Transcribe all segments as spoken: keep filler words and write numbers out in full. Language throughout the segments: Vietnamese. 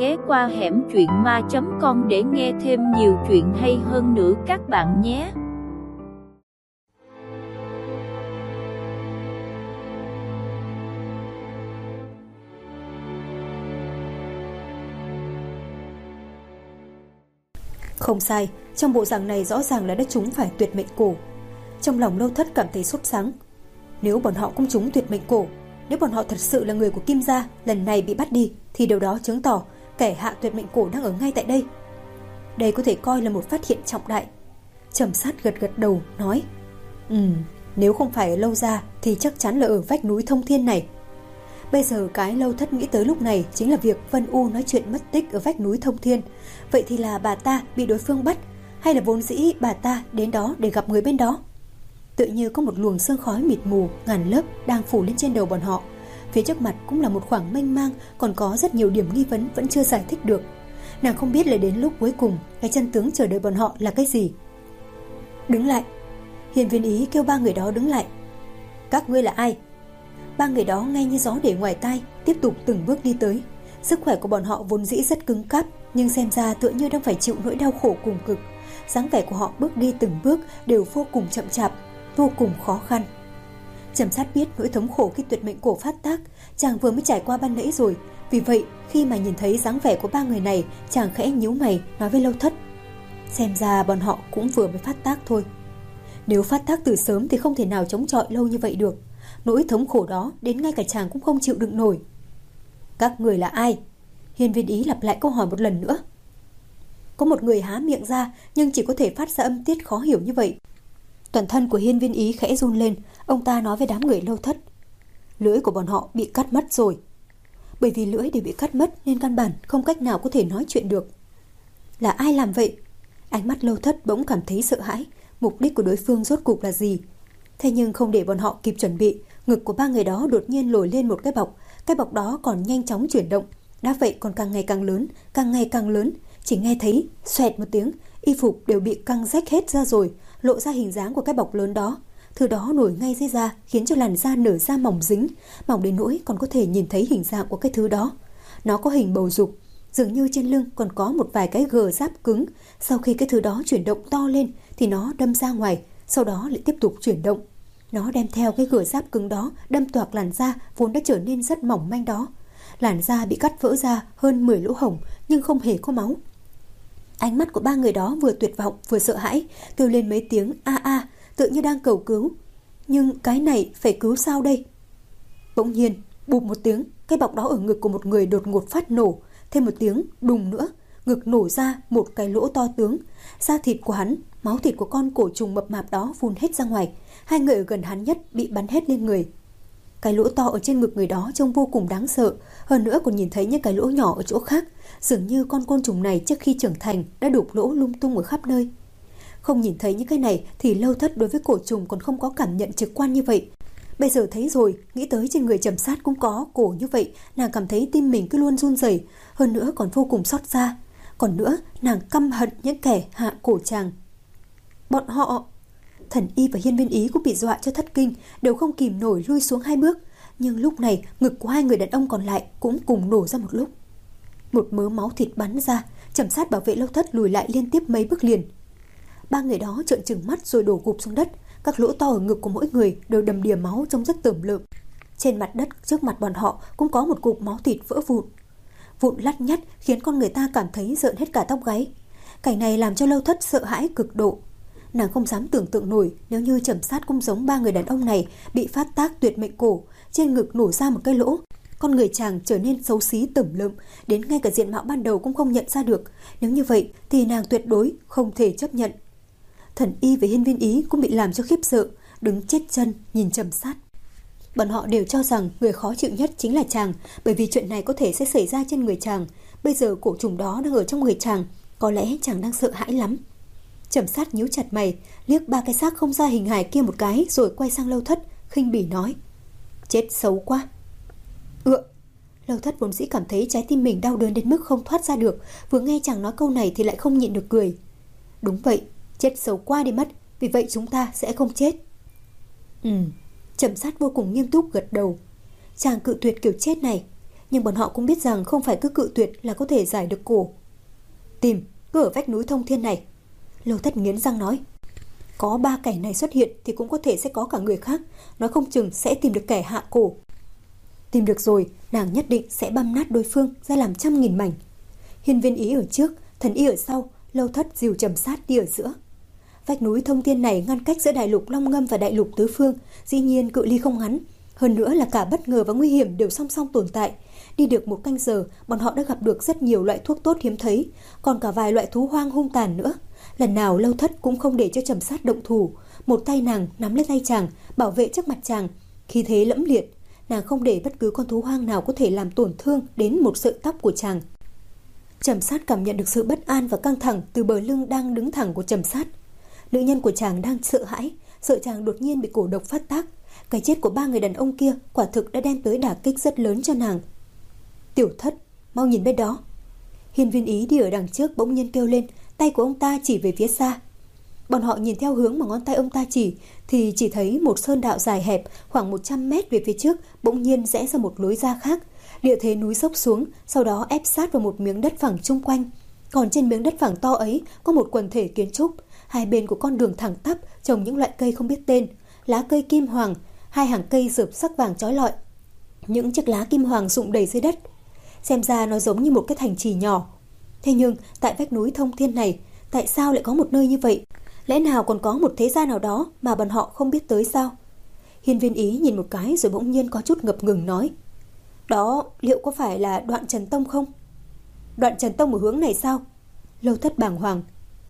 ghé qua hẻm truyện ma chấm com để nghe thêm nhiều chuyện hay hơn nữa các bạn nhé. Không sai, trong bộ dạng này rõ ràng là đã trúng phải tuyệt mệnh cổ. Trong lòng Lâu Thất cảm thấy sốt sắng. Nếu bọn họ cũng trúng tuyệt mệnh cổ, nếu bọn họ thật sự là người của Kim gia, lần này bị bắt đi, thì điều đó chứng tỏ kẻ hạ tuyệt mệnh cổ đang ở ngay tại đây. Đây có thể coi là một phát hiện trọng đại. Trầm Sát gật gật đầu nói: Ừm, nếu không phải ở Lâu gia thì chắc chắn là ở vách núi Thông Thiên này. Bây giờ cái Lâu Thất nghĩ tới lúc này chính là việc Vân U nói chuyện mất tích ở vách núi Thông Thiên. Vậy thì là bà ta bị đối phương bắt, hay là vốn dĩ bà ta đến đó để gặp người bên đó? Tự như có một luồng sương khói mịt mù ngàn lớp đang phủ lên trên đầu bọn họ. Phía trước mặt cũng là một khoảng mênh mang, còn có rất nhiều điểm nghi vấn vẫn chưa giải thích được. Nàng không biết là đến lúc cuối cùng cái chân tướng chờ đợi bọn họ là cái gì. Đứng lại. Hiên Viên Ý kêu ba người đó đứng lại. Các ngươi là ai? Ba người đó ngay như gió để ngoài tai, tiếp tục từng bước đi tới. Sức khỏe của bọn họ vốn dĩ rất cứng cáp, nhưng xem ra tựa như đang phải chịu nỗi đau khổ cùng cực. Dáng vẻ của họ bước đi từng bước đều vô cùng chậm chạp, vô cùng khó khăn. Trầm Sát biết nỗi thống khổ khi tuyệt mệnh cổ phát tác chàng vừa mới trải qua ban nãy rồi. Vì vậy khi mà nhìn thấy dáng vẻ của ba người này, chàng khẽ nhíu mày nói với Lâu Thất: Xem ra bọn họ cũng vừa mới phát tác thôi. Nếu phát tác từ sớm thì không thể nào chống chọi lâu như vậy được. Nỗi thống khổ đó đến ngay cả chàng cũng không chịu đựng nổi. Các người là ai? Hiên Viên Ý lặp lại câu hỏi một lần nữa. Có một người há miệng ra nhưng chỉ có thể phát ra âm tiết khó hiểu như vậy. Toàn thân của Hiên Viên Ý khẽ run lên. Ông ta nói với đám người Lâu Thất: Lưỡi của bọn họ bị cắt mất rồi. Bởi vì lưỡi đều bị cắt mất nên căn bản không cách nào có thể nói chuyện được. Là ai làm vậy? Ánh mắt Lâu Thất bỗng cảm thấy sợ hãi. Mục đích của đối phương rốt cuộc là gì? Thế nhưng không để bọn họ kịp chuẩn bị, ngực của ba người đó đột nhiên nổi lên một cái bọc. Cái bọc đó còn nhanh chóng chuyển động, đã vậy còn càng ngày càng lớn, càng ngày càng lớn. Chỉ nghe thấy xoẹt một tiếng, y phục đều bị căng rách hết ra rồi, lộ ra hình dáng của cái bọc lớn đó. Thứ đó nổi ngay dưới da, khiến cho làn da nở ra mỏng dính, mỏng đến nỗi còn có thể nhìn thấy hình dạng của cái thứ đó. Nó có hình bầu dục, dường như trên lưng còn có một vài cái gờ giáp cứng. Sau khi cái thứ đó chuyển động to lên thì nó đâm ra ngoài, sau đó lại tiếp tục chuyển động. Nó đem theo cái gờ giáp cứng đó đâm toạc làn da vốn đã trở nên rất mỏng manh đó. Làn da bị cắt vỡ ra hơn mười lỗ hổng nhưng không hề có máu. Ánh mắt của ba người đó vừa tuyệt vọng vừa sợ hãi, kêu lên mấy tiếng a a, tự như đang cầu cứu. Nhưng cái này phải cứu sao đây? Bỗng nhiên, bụp một tiếng, cái bọc đó ở ngực của một người đột ngột phát nổ. Thêm một tiếng đùng nữa, ngực nổ ra một cái lỗ to tướng. Da thịt của hắn, máu thịt của con cổ trùng mập mạp đó phun hết ra ngoài. Hai người ở gần hắn nhất bị bắn hết lên người. Cái lỗ to ở trên ngực người đó trông vô cùng đáng sợ. Hơn nữa còn nhìn thấy những cái lỗ nhỏ ở chỗ khác. Dường như con côn trùng này trước khi trưởng thành đã đục lỗ lung tung ở khắp nơi. Không nhìn thấy những cái này thì Lâu Thất đối với cổ trùng còn không có cảm nhận trực quan như vậy. Bây giờ thấy rồi, nghĩ tới trên người Trầm Sát cũng có cổ như vậy, nàng cảm thấy tim mình cứ luôn run rẩy, hơn nữa còn vô cùng xót xa. Còn nữa, nàng căm hận những kẻ hạ cổ chàng. Bọn họ... Thần Y và Hiên Viên Ý cũng bị dọa cho thất kinh, đều không kìm nổi lui xuống hai bước. Nhưng lúc này, ngực của hai người đàn ông còn lại cũng cùng nổ ra một lúc. Một mớ máu thịt bắn ra, Trầm Sát bảo vệ Lâu Thất lùi lại liên tiếp mấy bước liền. Ba người đó trợn trừng mắt rồi đổ gục xuống đất. Các lỗ to ở ngực của mỗi người đều đầm đìa máu trông rất tởm lợm. Trên mặt đất trước mặt bọn họ cũng có một cục máu thịt vỡ vụn. Vụn lắt nhắt khiến con người ta cảm thấy rợn hết cả tóc gáy. Cảnh này làm cho Lâu Thất sợ hãi cực độ. Nàng không dám tưởng tượng nổi nếu như Trầm Sát cũng giống ba người đàn ông này bị phát tác tuyệt mệnh cổ, trên ngực nổ ra một cái lỗ. Con người chàng trở nên xấu xí tởm lợm, đến ngay cả diện mạo ban đầu cũng không nhận ra được. Nếu như vậy thì nàng tuyệt đối không thể chấp nhận. Thần Y và Hiên Viên Ý cũng bị làm cho khiếp sợ, đứng chết chân nhìn Trầm Sát. Bọn họ đều cho rằng người khó chịu nhất chính là chàng, bởi vì chuyện này có thể sẽ xảy ra trên người chàng. Bây giờ cổ trùng đó đang ở trong người chàng, có lẽ chàng đang sợ hãi lắm. Trầm Sát nhíu chặt mày, liếc ba cái xác không ra hình hài kia một cái rồi quay sang Lâu Thất, khinh bỉ nói: Chết xấu quá. Ựa. Lâu Thất vốn dĩ cảm thấy trái tim mình đau đớn đến mức không thoát ra được, vừa nghe chàng nói câu này thì lại không nhịn được cười. Đúng vậy, chết xấu quá đi mất, vì vậy chúng ta sẽ không chết. Ừ. Trầm Sát vô cùng nghiêm túc gật đầu. Chàng cự tuyệt kiểu chết này. Nhưng bọn họ cũng biết rằng không phải cứ cự tuyệt là có thể giải được cổ. Tìm, cứ ở vách núi thông thiên này. Lâu Thất nghiến răng nói. Có ba kẻ này xuất hiện thì cũng có thể sẽ có cả người khác, nói không chừng sẽ tìm được kẻ hạ cổ. Tìm được rồi, nàng nhất định sẽ băm nát đối phương ra làm trăm nghìn mảnh. Hiên Viên Ý ở trước, Thần Y ở sau, Lâu Thất dìu Trầm Sát đi ở giữa. Vách núi thông thiên này ngăn cách giữa đại lục Long Ngâm và đại lục Tứ Phương, dĩ nhiên cự ly không ngắn. Hơn nữa là cả bất ngờ và nguy hiểm đều song song tồn tại. Đi được một canh giờ, bọn họ đã gặp được rất nhiều loại thuốc tốt hiếm thấy, còn cả vài loại thú hoang hung tàn nữa. Lần nào Lâu Thất cũng không để cho Trầm Sát động thủ, một tay nàng nắm lấy tay chàng, bảo vệ trước mặt chàng, khí thế lẫm liệt. Nàng không để bất cứ con thú hoang nào có thể làm tổn thương đến một sợi tóc của chàng. Trầm Sát cảm nhận được sự bất an và căng thẳng từ bờ lưng đang đứng thẳng của Trầm Sát. Nữ nhân của chàng đang sợ hãi, sợ chàng đột nhiên bị cổ độc phát tác. Cái chết của ba người đàn ông kia quả thực đã đem tới đả kích rất lớn cho nàng. Tiểu Thất, mau nhìn bên đó. Hiên Viên Ý đi ở đằng trước bỗng nhiên kêu lên, tay của ông ta chỉ về phía xa. Bọn họ nhìn theo hướng mà ngón tay ông ta chỉ thì chỉ thấy một sơn đạo dài hẹp khoảng một trăm mét về phía trước bỗng nhiên rẽ ra một lối ra khác. Địa thế núi dốc xuống, sau đó ép sát vào một miếng đất phẳng chung quanh. Còn trên miếng đất phẳng to ấy có một quần thể kiến trúc. Hai bên của con đường thẳng tắp trồng những loại cây không biết tên, lá cây kim hoàng, hai hàng cây rợp sắc vàng chói lọi. Những chiếc lá kim hoàng rụng đầy dưới đất. Xem ra nó giống như một cái thành trì nhỏ. Thế nhưng tại vách núi thông thiên này, tại sao lại có một nơi như vậy? Lẽ nào còn có một thế gia nào đó mà bọn họ không biết tới sao? Hiên Viên Ý nhìn một cái rồi bỗng nhiên có chút ngập ngừng nói. Đó liệu có phải là Đoạn Trần Tông không? Đoạn Trần Tông ở hướng này sao? Lâu Thất bàng hoàng.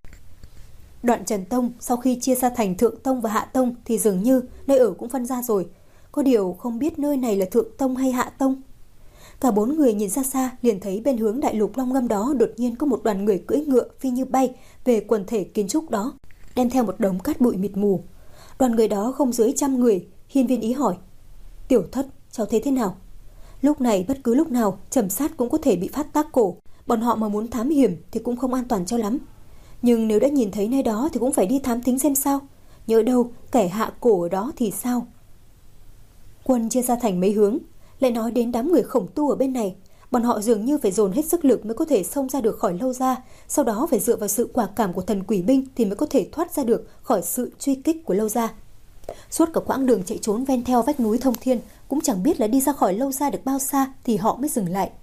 Đoạn Trần Tông sau khi chia ra thành Thượng Tông và Hạ Tông thì dường như nơi ở cũng phân ra rồi. Có điều không biết nơi này là Thượng Tông hay Hạ Tông. Cả bốn người nhìn xa xa liền thấy bên hướng đại lục Long Ngâm đó đột nhiên có một đoàn người cưỡi ngựa phi như bay về quần thể kiến trúc đó, đem theo một đống cát bụi mịt mù. Đoàn người đó không dưới trăm người. Hiên Viên Ý hỏi. Tiểu Thất, cháu thấy thế nào? Lúc này bất cứ lúc nào Trầm Sát cũng có thể bị phát tác cổ. Bọn họ mà muốn thám hiểm thì cũng không an toàn cho lắm. Nhưng nếu đã nhìn thấy nơi đó thì cũng phải đi thám thính xem sao. Nhớ đâu kẻ hạ cổ ở đó thì sao? Quân chia ra thành mấy hướng. Lại nói đến đám người khổng tu ở bên này, bọn họ dường như phải dồn hết sức lực mới có thể xông ra được khỏi Lâu Gia, sau đó phải dựa vào sự quả cảm của thần quỷ binh thì mới có thể thoát ra được khỏi sự truy kích của Lâu Gia. Suốt cả quãng đường chạy trốn ven theo vách núi thông thiên, cũng chẳng biết là đi ra khỏi Lâu Gia được bao xa thì họ mới dừng lại.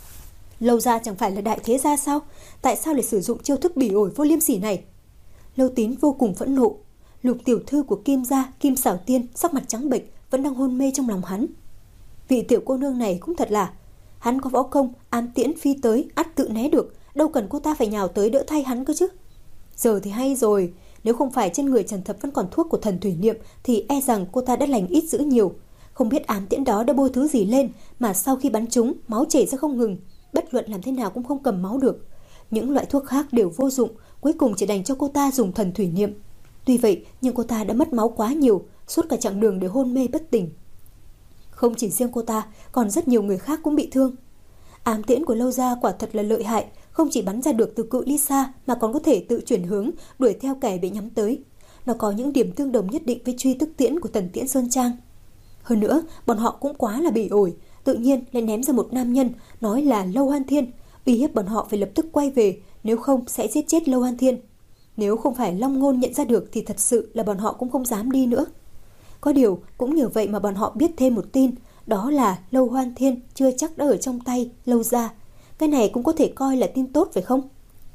Lâu Gia chẳng phải là đại thế gia sao? Tại sao lại sử dụng chiêu thức bỉ ổi vô liêm sỉ này? Lâu Tín vô cùng phẫn nộ. Lục tiểu thư của Kim gia, Kim Xảo Tiên, sắc mặt trắng bệch, vẫn đang hôn mê trong lòng hắn. Vị tiểu cô nương này cũng thật là, hắn có võ công, ám tiễn phi tới, ắt tự né được, đâu cần cô ta phải nhào tới đỡ thay hắn cơ chứ. Giờ thì hay rồi, nếu không phải trên người Trần Thập vẫn còn thuốc của thần thủy niệm thì e rằng cô ta đã lành ít dữ nhiều. Không biết ám tiễn đó đã bôi thứ gì lên mà sau khi bắn trúng, máu chảy ra không ngừng, bất luận làm thế nào cũng không cầm máu được. Những loại thuốc khác đều vô dụng, cuối cùng chỉ đành cho cô ta dùng thần thủy niệm. Tuy vậy, nhưng cô ta đã mất máu quá nhiều, suốt cả chặng đường đều hôn mê bất tỉnh. Không chỉ riêng cô ta, còn rất nhiều người khác cũng bị thương. Ám tiễn của Lâu Gia quả thật là lợi hại, không chỉ bắn ra được từ cự ly xa mà còn có thể tự chuyển hướng, đuổi theo kẻ bị nhắm tới. Nó có những điểm tương đồng nhất định với truy tức tiễn của Tần Tiễn Sơn Trang. Hơn nữa, bọn họ cũng quá là bỉ ổi, tự nhiên lại ném ra một nam nhân, nói là Lâu Hoan Thiên, uy hiếp bọn họ phải lập tức quay về, nếu không sẽ giết chết Lâu Hoan Thiên. Nếu không phải Long Ngôn nhận ra được thì thật sự là bọn họ cũng không dám đi nữa. Có điều cũng nhờ vậy mà bọn họ biết thêm một tin, đó là Lâu Hoan Thiên chưa chắc đã ở trong tay Lâu Gia. Cái này cũng có thể coi là tin tốt phải không?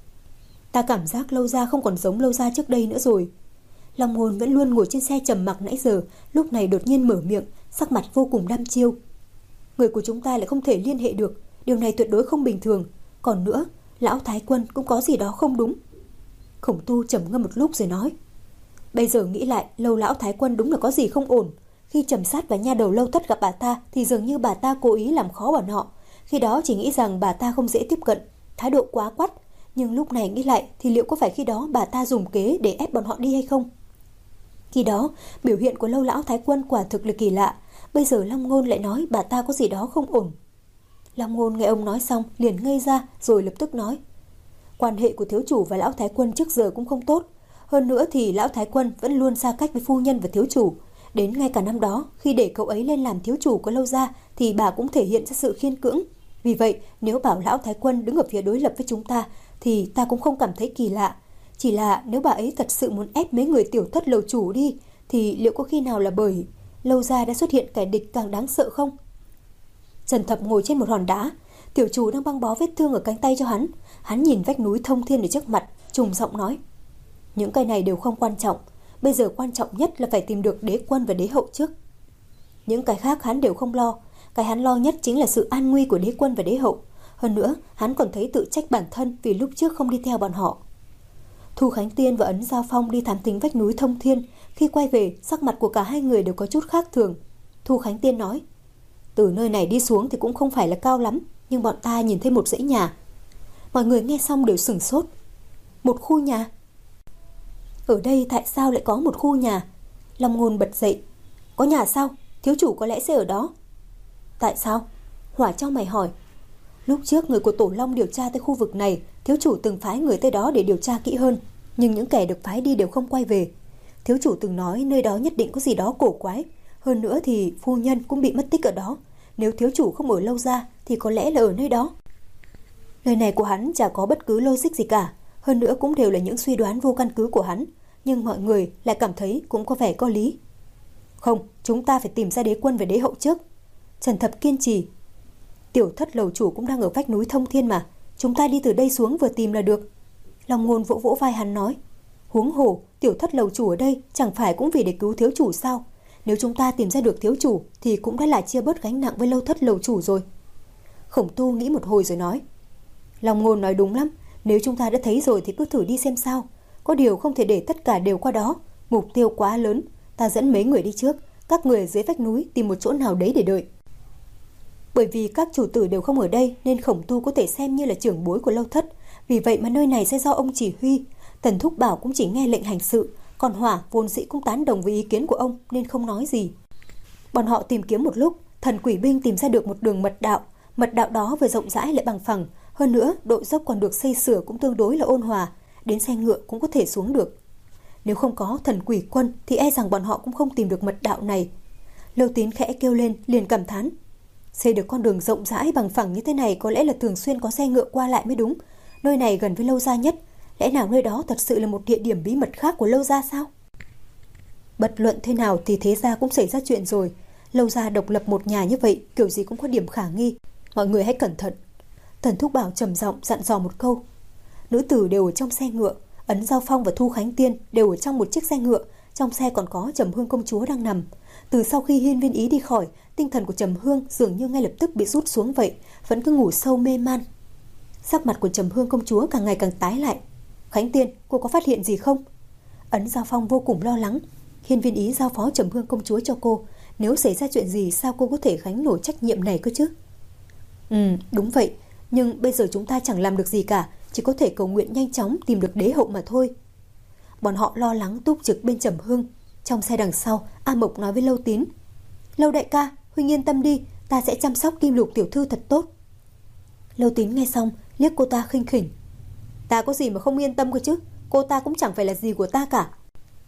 Ta cảm giác Lâu Gia không còn giống Lâu Gia trước đây nữa rồi. Long Ngôn vẫn luôn ngồi trên xe trầm mặc nãy giờ, lúc này đột nhiên mở miệng, sắc mặt vô cùng đăm chiêu. Người của chúng ta lại không thể liên hệ được, điều này tuyệt đối không bình thường. Còn nữa, lão Thái Quân cũng có gì đó không đúng. Khổng Tu trầm ngâm một lúc rồi nói. Bây giờ nghĩ lại, Lâu lão Thái Quân đúng là có gì không ổn. Khi Trầm Sát và nha đầu Lâu Thất gặp bà ta thì dường như bà ta cố ý làm khó bọn họ. Khi đó chỉ nghĩ rằng bà ta không dễ tiếp cận, thái độ quá quắt. Nhưng lúc này nghĩ lại thì liệu có phải khi đó bà ta dùng kế để ép bọn họ đi hay không? Khi đó, biểu hiện của Lâu lão Thái Quân quả thực là kỳ lạ. Bây giờ Long Ngôn lại nói bà ta có gì đó không ổn. Long Ngôn nghe ông nói xong liền ngây ra rồi lập tức nói. Quan hệ của thiếu chủ và lão Thái Quân trước giờ cũng không tốt. Hơn nữa thì lão Thái Quân vẫn luôn xa cách với phu nhân và thiếu chủ. Đến ngay cả năm đó, khi để cậu ấy lên làm thiếu chủ của Lâu Gia thì bà cũng thể hiện ra sự khiên cưỡng, Vì vậy, nếu bảo lão thái quân đứng ở phía đối lập với chúng ta thì ta cũng không cảm thấy kỳ lạ. Chỉ là nếu bà ấy thật sự muốn ép mấy người tiểu thất lầu chủ đi thì liệu có khi nào là bởi Lâu gia đã xuất hiện kẻ địch càng đáng sợ không? Trần Thập ngồi trên một hòn đá, tiểu chủ đang băng bó vết thương ở cánh tay cho hắn. Hắn nhìn vách núi thông thiên ở trước mặt, trùng giọng nói: những cái này đều không quan trọng, bây giờ quan trọng nhất là phải tìm được đế quân và đế hậu trước. Những cái khác hắn đều không lo, cái hắn lo nhất chính là sự an nguy của đế quân và đế hậu. Hơn nữa, hắn còn thấy tự trách bản thân vì lúc trước không đi theo bọn họ. Thu Khánh Tiên và Ấn Giao Phong đi thám thính vách núi thông thiên. Khi quay về, sắc mặt của cả hai người đều có chút khác thường. Thu Khánh Tiên nói: từ nơi này đi xuống thì cũng không phải là cao lắm, nhưng bọn ta nhìn thấy một dãy nhà. Mọi người nghe xong đều sửng sốt. Một khu nhà? Ở đây tại sao lại có một khu nhà? Long Ngôn bật dậy. Có nhà sao? Thiếu chủ có lẽ sẽ ở đó. Tại sao? Hỏa Trong Mày hỏi. Lúc trước người của Tổ Long điều tra tới khu vực này, thiếu chủ từng phái người tới đó để điều tra kỹ hơn, nhưng những kẻ được phái đi đều không quay về. Thiếu chủ từng nói nơi đó nhất định có gì đó cổ quái. Hơn nữa thì phu nhân cũng bị mất tích ở đó. Nếu thiếu chủ không ở Lâu gia thì có lẽ là ở nơi đó. Lời này của hắn chả có bất cứ logic gì cả. Hơn nữa cũng đều là những suy đoán vô căn cứ của hắn. Nhưng mọi người lại cảm thấy cũng có vẻ có lý. Không, chúng ta phải tìm ra đế quân và đế hậu trước. Trần Thập kiên trì. Tiểu thất lầu chủ cũng đang ở vách núi thông thiên mà. Chúng ta đi từ đây xuống vừa tìm là được. Long Ngôn vỗ vỗ vai hắn nói: huống hồ, tiểu thất lầu chủ ở đây chẳng phải cũng vì để cứu thiếu chủ sao? Nếu chúng ta tìm ra được thiếu chủ thì cũng đã là chia bớt gánh nặng với Lâu thất lầu chủ rồi. Khổng Tu nghĩ một hồi rồi nói: Long Ngôn nói đúng lắm. Nếu chúng ta đã thấy rồi thì cứ thử đi xem sao. Có điều không thể để tất cả đều qua đó. Mục tiêu quá lớn. Ta dẫn mấy người đi trước, các người ở dưới vách núi tìm một chỗ nào đấy để đợi. Bởi vì các chủ tử đều không ở đây nên Khổng Tu có thể xem như là trưởng bối của Lâu thất. Vì vậy mà nơi này sẽ do ông chỉ huy. Tần Thúc Bảo cũng chỉ nghe lệnh hành sự, còn Hỏa vốn dĩ cũng tán đồng với ý kiến của ông nên không nói gì. Bọn họ tìm kiếm một lúc, thần quỷ binh tìm ra được một đường mật đạo. Mật đạo đó vừa rộng rãi lại bằng phẳng, hơn nữa độ dốc còn được xây sửa cũng tương đối là ôn hòa, đến xe ngựa cũng có thể xuống được. Nếu không có thần quỷ quân thì e rằng bọn họ cũng không tìm được mật đạo này. Lâu Tín khẽ kêu lên liền cảm thán: xây được con đường rộng rãi bằng phẳng như thế này có lẽ là thường xuyên có xe ngựa qua lại mới đúng. Nơi này gần với Lâu gia nhất, lẽ nào nơi đó thật sự là một địa điểm bí mật khác của Lâu gia sao? Bất luận thế nào thì thế gia cũng xảy ra chuyện rồi. Lâu gia độc lập một nhà như vậy kiểu gì cũng có điểm khả nghi. Mọi người hãy cẩn thận. Tần Thúc Bảo trầm giọng dặn dò một câu. Nữ tử đều ở trong xe ngựa. Ấn Giao Phong và Thu Khánh Tiên đều ở trong một chiếc xe ngựa. Trong xe còn có Trầm Hương công chúa đang nằm. Từ sau khi Hiên Viên Ý đi khỏi, tinh thần của Trầm Hương dường như ngay lập tức bị rút xuống vậy, vẫn cứ ngủ sâu mê man. Sắc mặt của Trầm Hương công chúa càng ngày càng tái lại. Khánh Tiên, cô có phát hiện gì không? Ấn Giao Phong vô cùng lo lắng. Hiên Viên Ý giao phó Trầm Hương công chúa cho cô. Nếu xảy ra chuyện gì sao cô có thể gánh nổi trách nhiệm này cơ chứ? Ừ, đúng vậy. Nhưng bây giờ chúng ta chẳng làm được gì cả, chỉ có thể cầu nguyện nhanh chóng tìm được đế hậu mà thôi. Bọn họ lo lắng túc trực bên Trầm Hương. Trong xe đằng sau, A Mộc nói với Lâu Tín: Lâu đại ca, huynh yên tâm đi, ta sẽ chăm sóc Kim Lục tiểu thư thật tốt. Lâu Tín nghe xong liếc cô ta khinh khỉnh: ta có gì mà không yên tâm cơ chứ? Cô ta cũng chẳng phải là gì của ta cả.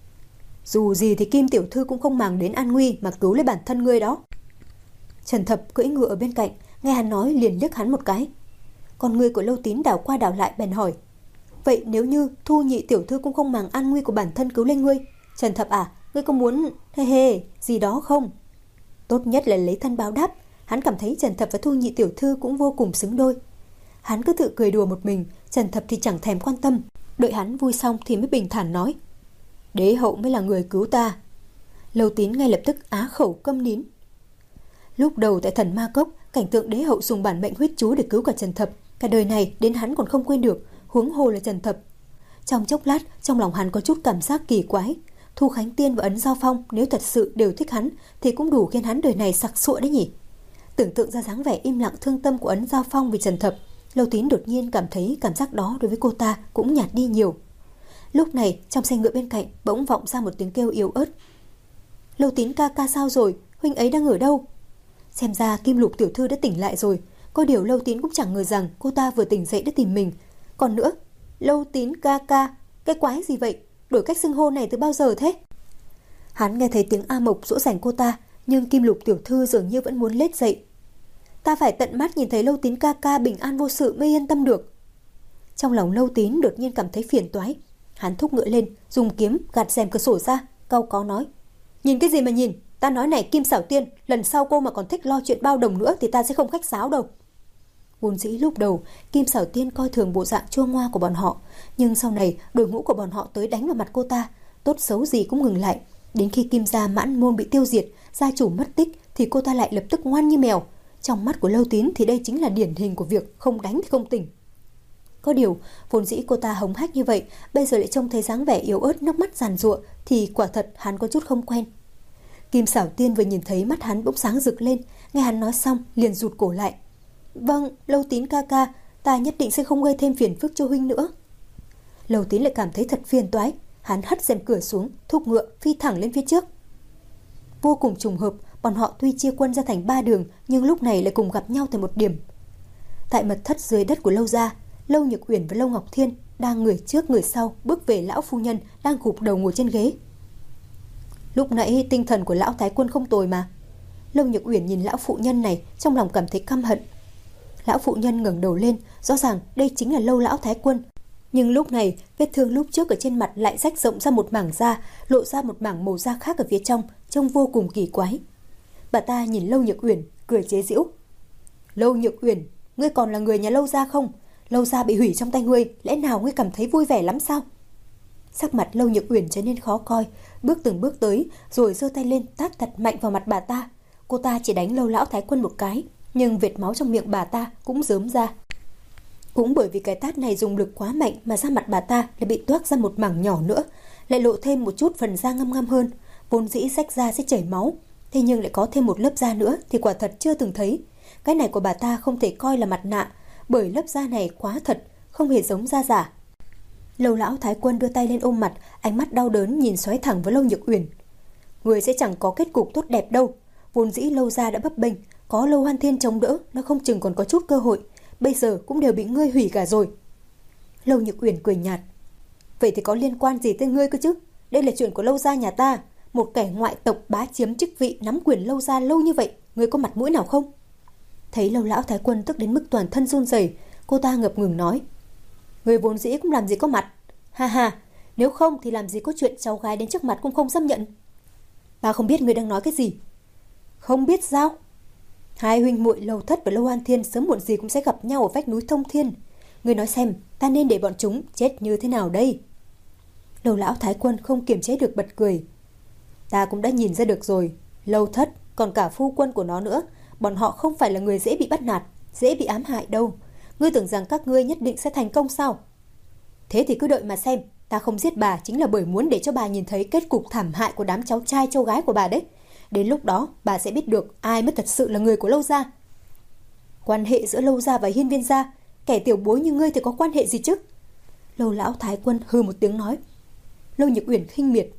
Dù gì thì Kim tiểu thư cũng không màng đến an nguy mà cứu lấy bản thân ngươi đó. Trần Thập cưỡi ngựa ở bên cạnh, nghe hắn nói liền liếc hắn một cái. Con ngươi của Lâu Tín đảo qua đảo lại bèn hỏi: vậy nếu như Thu nhị tiểu thư cũng không màng an nguy của bản thân cứu lên ngươi, Trần Thập à, ngươi có muốn hê hê gì đó không? Tốt nhất là lấy thân báo đáp. Hắn cảm thấy Trần Thập và Thu nhị tiểu thư cũng vô cùng xứng đôi. Hắn cứ tự cười đùa một mình, Trần Thập thì chẳng thèm quan tâm. Đợi hắn vui xong thì mới bình thản nói: đế hậu mới là người cứu ta. Lâu Tín ngay lập tức á khẩu câm nín. Lúc đầu tại Thần Ma Cốc, cảnh tượng đế hậu dùng bản mệnh huyết chú để cứu cả Trần Thập, cả đời này đến hắn còn không quên được, huống hồ là Trần Thập. Trong chốc lát, trong lòng hắn có chút cảm giác kỳ quái. Thu Khánh Tiên và Ấn Giao Phong nếu thật sự đều thích hắn thì cũng đủ khiến hắn đời này sặc sụa đấy nhỉ. Tưởng tượng ra dáng vẻ im lặng thương tâm của Ấn Giao Phong vì Trần Thập, Lâu Tín đột nhiên cảm thấy cảm giác đó đối với cô ta cũng nhạt đi nhiều. Lúc này trong xe ngựa bên cạnh bỗng vọng ra một tiếng kêu yếu ớt: Lâu Tín ca ca sao rồi? Huynh ấy đang ở đâu? Xem ra Kim Lục tiểu thư đã tỉnh lại rồi. Có điều Lâu Tín cũng chẳng ngờ rằng cô ta vừa tỉnh dậy đã tìm mình. Còn nữa, Lâu Tín ca ca, cái quái gì vậy? Đổi cách xưng hô này từ bao giờ thế? Hắn nghe thấy tiếng A Mộc dỗ dành cô ta, nhưng Kim Lục tiểu thư dường như vẫn muốn lết dậy. Ta phải tận mắt nhìn thấy Lâu Tín ca ca bình an vô sự mới yên tâm được. Trong lòng Lâu Tín đột nhiên cảm thấy phiền toái. Hắn thúc ngựa lên, dùng kiếm gạt rèm cửa sổ ra, cau có nói: Nhìn cái gì mà nhìn, ta nói này Kim Xảo Tiên, lần sau cô mà còn thích lo chuyện bao đồng nữa thì ta sẽ không khách sáo đâu. Vốn dĩ lúc đầu Kim Xảo Tiên coi thường bộ dạng chua ngoa của bọn họ, nhưng sau này đội ngũ của bọn họ tới đánh vào mặt cô ta, tốt xấu gì cũng ngừng lại. Đến khi Kim gia mãn môn bị tiêu diệt, gia chủ mất tích thì cô ta lại lập tức ngoan như mèo. Trong mắt của Lâu Tín thì đây chính là điển hình của việc không đánh thì không tỉnh. Có điều vốn dĩ cô ta hống hách như vậy, bây giờ lại trông thấy dáng vẻ yếu ớt, nước mắt giàn giụa thì quả thật hắn có chút không quen. Kim Xảo Tiên vừa nhìn thấy mắt hắn bỗng sáng rực lên, nghe hắn nói xong liền rụt cổ lại. Vâng, Lâu Tín ca ca, ta nhất định sẽ không gây thêm phiền phức cho huynh nữa. Lâu Tín lại cảm thấy thật phiền toái, hắn hất rèm cửa xuống, thúc ngựa phi thẳng lên phía trước. Vô cùng trùng hợp, bọn họ tuy chia quân ra thành ba đường nhưng lúc này lại cùng gặp nhau tại một điểm. Tại mật thất dưới đất của Lâu gia, Lâu Nhược Uyển và Lâu Ngọc Thiên đang người trước người sau bước về lão phu nhân đang gục đầu ngồi trên ghế. Lúc nãy tinh thần của lão thái quân không tồi mà. Lâu Nhược Uyển nhìn lão phụ nhân này, trong lòng cảm thấy căm hận. Lão phụ nhân ngẩng đầu lên, rõ ràng đây chính là Lâu lão thái quân, nhưng lúc này vết thương lúc trước ở trên mặt lại rách rộng ra một mảng da, lộ ra một mảng màu da khác ở phía trong, trông vô cùng kỳ quái. Bà ta nhìn Lâu Nhược Uyển cười chế giễu. Lâu Nhược Uyển, ngươi còn là người nhà Lâu gia không? Lâu gia bị hủy trong tay ngươi, lẽ nào ngươi cảm thấy vui vẻ lắm sao? Sắc mặt Lâu Nhược Uyển trở nên khó coi, bước từng bước tới rồi giơ tay lên tát thật mạnh vào mặt bà ta. Cô ta chỉ đánh Lâu lão thái quân một cái, nhưng vệt máu trong miệng bà ta cũng rớm ra. Cũng bởi vì cái tát này dùng lực quá mạnh mà da mặt bà ta lại bị toác ra một mảng nhỏ nữa, lại lộ thêm một chút phần da ngăm ngăm hơn. Vốn dĩ rách da sẽ chảy máu, thế nhưng lại có thêm một lớp da nữa thì quả thật chưa từng thấy. Cái này của bà ta không thể coi là mặt nạ, bởi lớp da này quá thật, không hề giống da giả. Lâu lão thái quân đưa tay lên ôm mặt, ánh mắt đau đớn nhìn xoáy thẳng vào Lâu Nhược Uyển. Người sẽ chẳng có kết cục tốt đẹp đâu. Vốn dĩ Lâu gia đã bấp bênh, có Lâu Hoan Thiên chống đỡ, nó không chừng còn có chút cơ hội. Bây giờ cũng đều bị ngươi hủy cả rồi. Lâu Nhược Uyển cười nhạt. Vậy thì có liên quan gì tới ngươi cơ chứ? Đây là chuyện của Lâu gia nhà ta. Một kẻ ngoại tộc bá chiếm chức vị nắm quyền Lâu gia lâu như vậy, ngươi có mặt mũi nào không? Thấy Lâu lão thái quân tức đến mức toàn thân run rẩy, cô ta ngập ngừng nói. Ngươi vốn dĩ cũng làm gì có mặt. Ha ha, nếu không thì làm gì có chuyện cháu gái đến trước mặt cũng không dám nhận. Ta không biết ngươi đang nói cái gì. Không biết sao? Hai huynh muội Lâu Thất và Lâu An Thiên sớm muộn gì cũng sẽ gặp nhau ở vách núi Thông Thiên. Ngươi nói xem, ta nên để bọn chúng chết như thế nào đây? Lâu lão thái quân không kiềm chế được bật cười. Ta cũng đã nhìn ra được rồi. Lâu Thất, còn cả phu quân của nó nữa, bọn họ không phải là người dễ bị bắt nạt, dễ bị ám hại đâu. Ngươi tưởng rằng các ngươi nhất định sẽ thành công sao? Thế thì cứ đợi mà xem. Ta không giết bà chính là bởi muốn để cho bà nhìn thấy kết cục thảm hại của đám cháu trai cháu gái của bà đấy. Đến lúc đó bà sẽ biết được ai mới thật sự là người của Lâu gia. Quan hệ giữa Lâu gia và Hiên Viên gia, kẻ tiểu bối như ngươi thì có quan hệ gì chứ? Lâu lão thái quân hừ một tiếng nói. Lâu Nhược Uyển khinh miệt.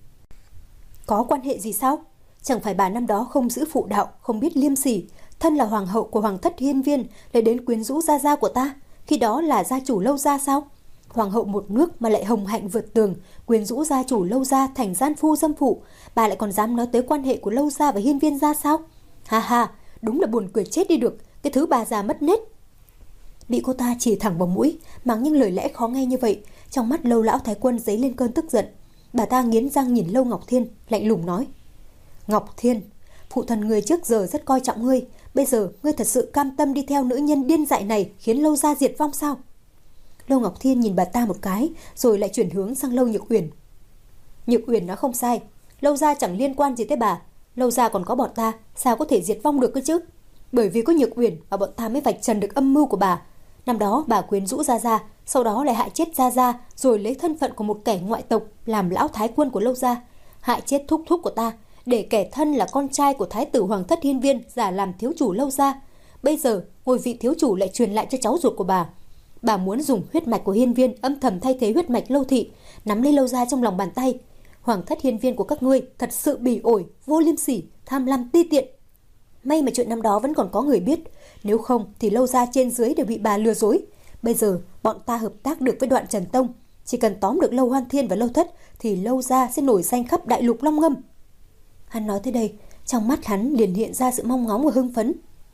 Có quan hệ gì sao? Chẳng phải bà năm đó không giữ phụ đạo, không biết liêm sỉ, thân là hoàng hậu của hoàng thất Hiên Viên lại đến quyến rũ gia gia của ta, khi đó là gia chủ Lâu gia sao? Hoàng hậu một nước mà lại hồng hạnh vượt tường, quyến rũ gia chủ Lâu gia thành gian phu dâm phụ, bà lại còn dám nói tới quan hệ của Lâu gia và Hiên Viên gia sao? Ha ha, đúng là buồn cười chết đi được, cái thứ bà già mất nết. Bị cô ta chỉ thẳng vào mũi, mắng những lời lẽ khó nghe như vậy, trong mắt Lâu lão thái quân dấy lên cơn tức giận. Bà ta nghiến răng nhìn Lâu Ngọc Thiên, lạnh lùng nói. Ngọc Thiên, phụ thần người trước giờ rất coi trọng ngươi, bây giờ ngươi thật sự cam tâm đi theo nữ nhân điên dại này khiến Lâu gia diệt vong sao? Lâu Ngọc Thiên nhìn bà ta một cái, rồi lại chuyển hướng sang Lâu Nhược Uyển. Nhược Uyển nói không sai, Lâu gia chẳng liên quan gì tới bà, Lâu gia còn có bọn ta, sao có thể diệt vong được cơ chứ? Bởi vì có Nhược Uyển mà bọn ta mới vạch trần được âm mưu của bà. Năm đó bà quyến rũ gia gia, sau đó lại hại chết gia gia, rồi lấy thân phận của một kẻ ngoại tộc làm lão thái quân của Lâu gia, hại chết thúc thúc của ta, để kẻ thân là con trai của thái tử hoàng thất Hiên Viên giả làm thiếu chủ Lâu gia. Bây giờ ngôi vị thiếu chủ lại truyền lại cho cháu ruột của bà. Bà muốn dùng huyết mạch của Hiên Viên âm thầm thay thế huyết mạch Lâu thị, nắm lấy Lâu gia trong lòng bàn tay. Hoàng thất Hiên Viên của các ngươi thật sự bỉ ổi, vô liêm sỉ, tham lam ti tiện. May mà chuyện năm đó vẫn còn có người biết, nếu không thì Lâu gia trên dưới đều bị bà lừa dối. Bây giờ bọn ta hợp tác được với Đoạn Trần Tông, chỉ cần tóm được Lâu Hoan Thiên và Lâu Thất thì Lâu gia sẽ nổi danh khắp đại lục Long Ngâm. Hắn nói tới đây, trong mắt hắn liền hiện ra sự mong ngóng và hưng phấn.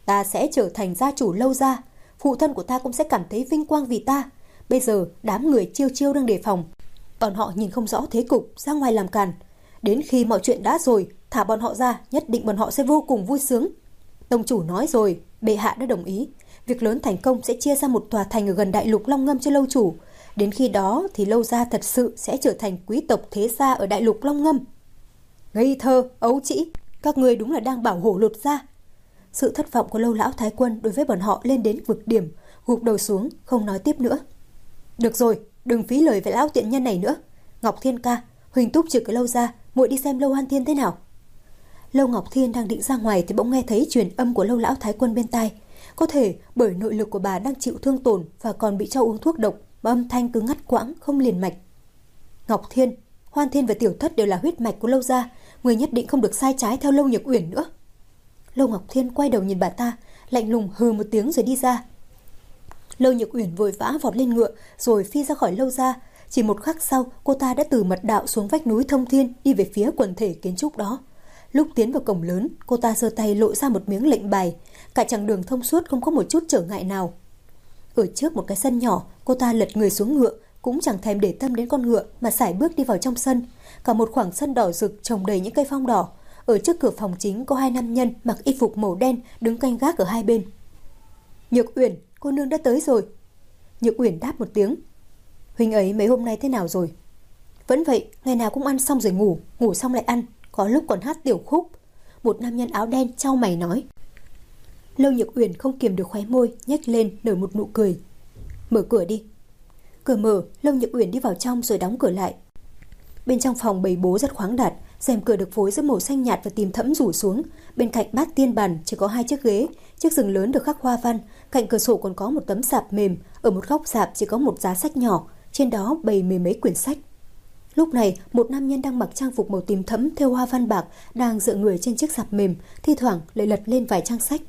Ta sẽ trở thành gia chủ Lâu gia. Phụ thân của ta cũng sẽ cảm thấy vinh quang vì ta. Bây giờ đám người Chiêu Chiêu đang đề phòng. Bọn họ nhìn không rõ thế cục, ra ngoài làm càn. Đến khi mọi chuyện đã rồi, thả bọn họ ra, nhất định bọn họ sẽ vô cùng vui sướng. Tông chủ nói rồi, bệ hạ đã đồng ý. Việc lớn thành công sẽ chia ra một tòa thành ở gần đại lục Long Ngâm cho Lâu chủ. Đến khi đó thì Lâu gia thật sự sẽ trở thành quý tộc thế gia ở đại lục Long Ngâm. Ngây thơ, ấu trĩ, các ngươi đúng là đang bảo hổ lột da. Sự thất vọng của Lâu lão thái quân đối với bọn họ lên đến vực điểm, gục đầu xuống, không nói tiếp nữa. Được rồi, đừng phí lời với lão tiện nhân này nữa. Ngọc Thiên ca, Huỳnh túc trực ở Lâu gia, muội đi xem Lâu Hoan Thiên thế nào. Lâu Ngọc Thiên đang định ra ngoài thì bỗng nghe thấy truyền âm của Lâu lão thái quân bên tai. Có thể bởi nội lực của bà đang chịu thương tổn và còn bị cho uống thuốc độc mà âm thanh cứ ngắt quãng không liền mạch. Ngọc Thiên, Hoan Thiên và Tiểu Thất đều là huyết mạch của Lâu gia, người nhất định không được sai trái theo Lâu Nhược Uyển nữa. Lâu Ngọc Thiên quay đầu nhìn bà ta, lạnh lùng hừ một tiếng rồi đi ra. Lâu Nhược Uyển vội vã vọt lên ngựa rồi phi ra khỏi Lâu gia. Chỉ một khắc sau, cô ta đã từ mật đạo xuống vách núi thông thiên đi về phía quần thể kiến trúc đó. Lúc tiến vào cổng lớn, cô ta giơ tay lộ ra một miếng lệnh bài, cả chặng đường thông suốt không có một chút trở ngại nào. Ở trước một cái sân nhỏ, cô ta lật người xuống ngựa, cũng chẳng thèm để tâm đến con ngựa mà sải bước đi vào trong sân. Cả một khoảng sân đỏ rực trồng đầy những cây phong đỏ. Ở trước cửa phòng chính có hai nam nhân mặc y phục màu đen đứng canh gác ở hai bên. Nhược Uyển, cô nương đã tới rồi. Nhược Uyển đáp một tiếng. Huynh ấy mấy hôm nay thế nào rồi? Vẫn vậy, ngày nào cũng ăn xong rồi ngủ, ngủ xong lại ăn, có lúc còn hát tiểu khúc. Một nam nhân áo đen chau mày nói. Lâu Nhược Uyển không kiềm được khóe môi, nhếch lên nở một nụ cười. Mở cửa đi. Cửa mở, Lâu Nhược Uyển đi vào trong rồi đóng cửa lại. Bên trong phòng bày bố rất khoáng đạt, rèm cửa được phối giữa màu xanh nhạt và tím thẫm rủ xuống. Bên cạnh bát tiên bàn chỉ có hai chiếc ghế, chiếc giường lớn được khắc hoa văn. Cạnh cửa sổ còn có một tấm sạp mềm, ở một góc sạp chỉ có một giá sách nhỏ, trên đó bày mười mấy quyển sách. Lúc này, một nam nhân đang mặc trang phục màu tím thẫm thêu hoa văn bạc đang dựa người trên chiếc sạp mềm, thi thoảng lại lật lên vài trang sách.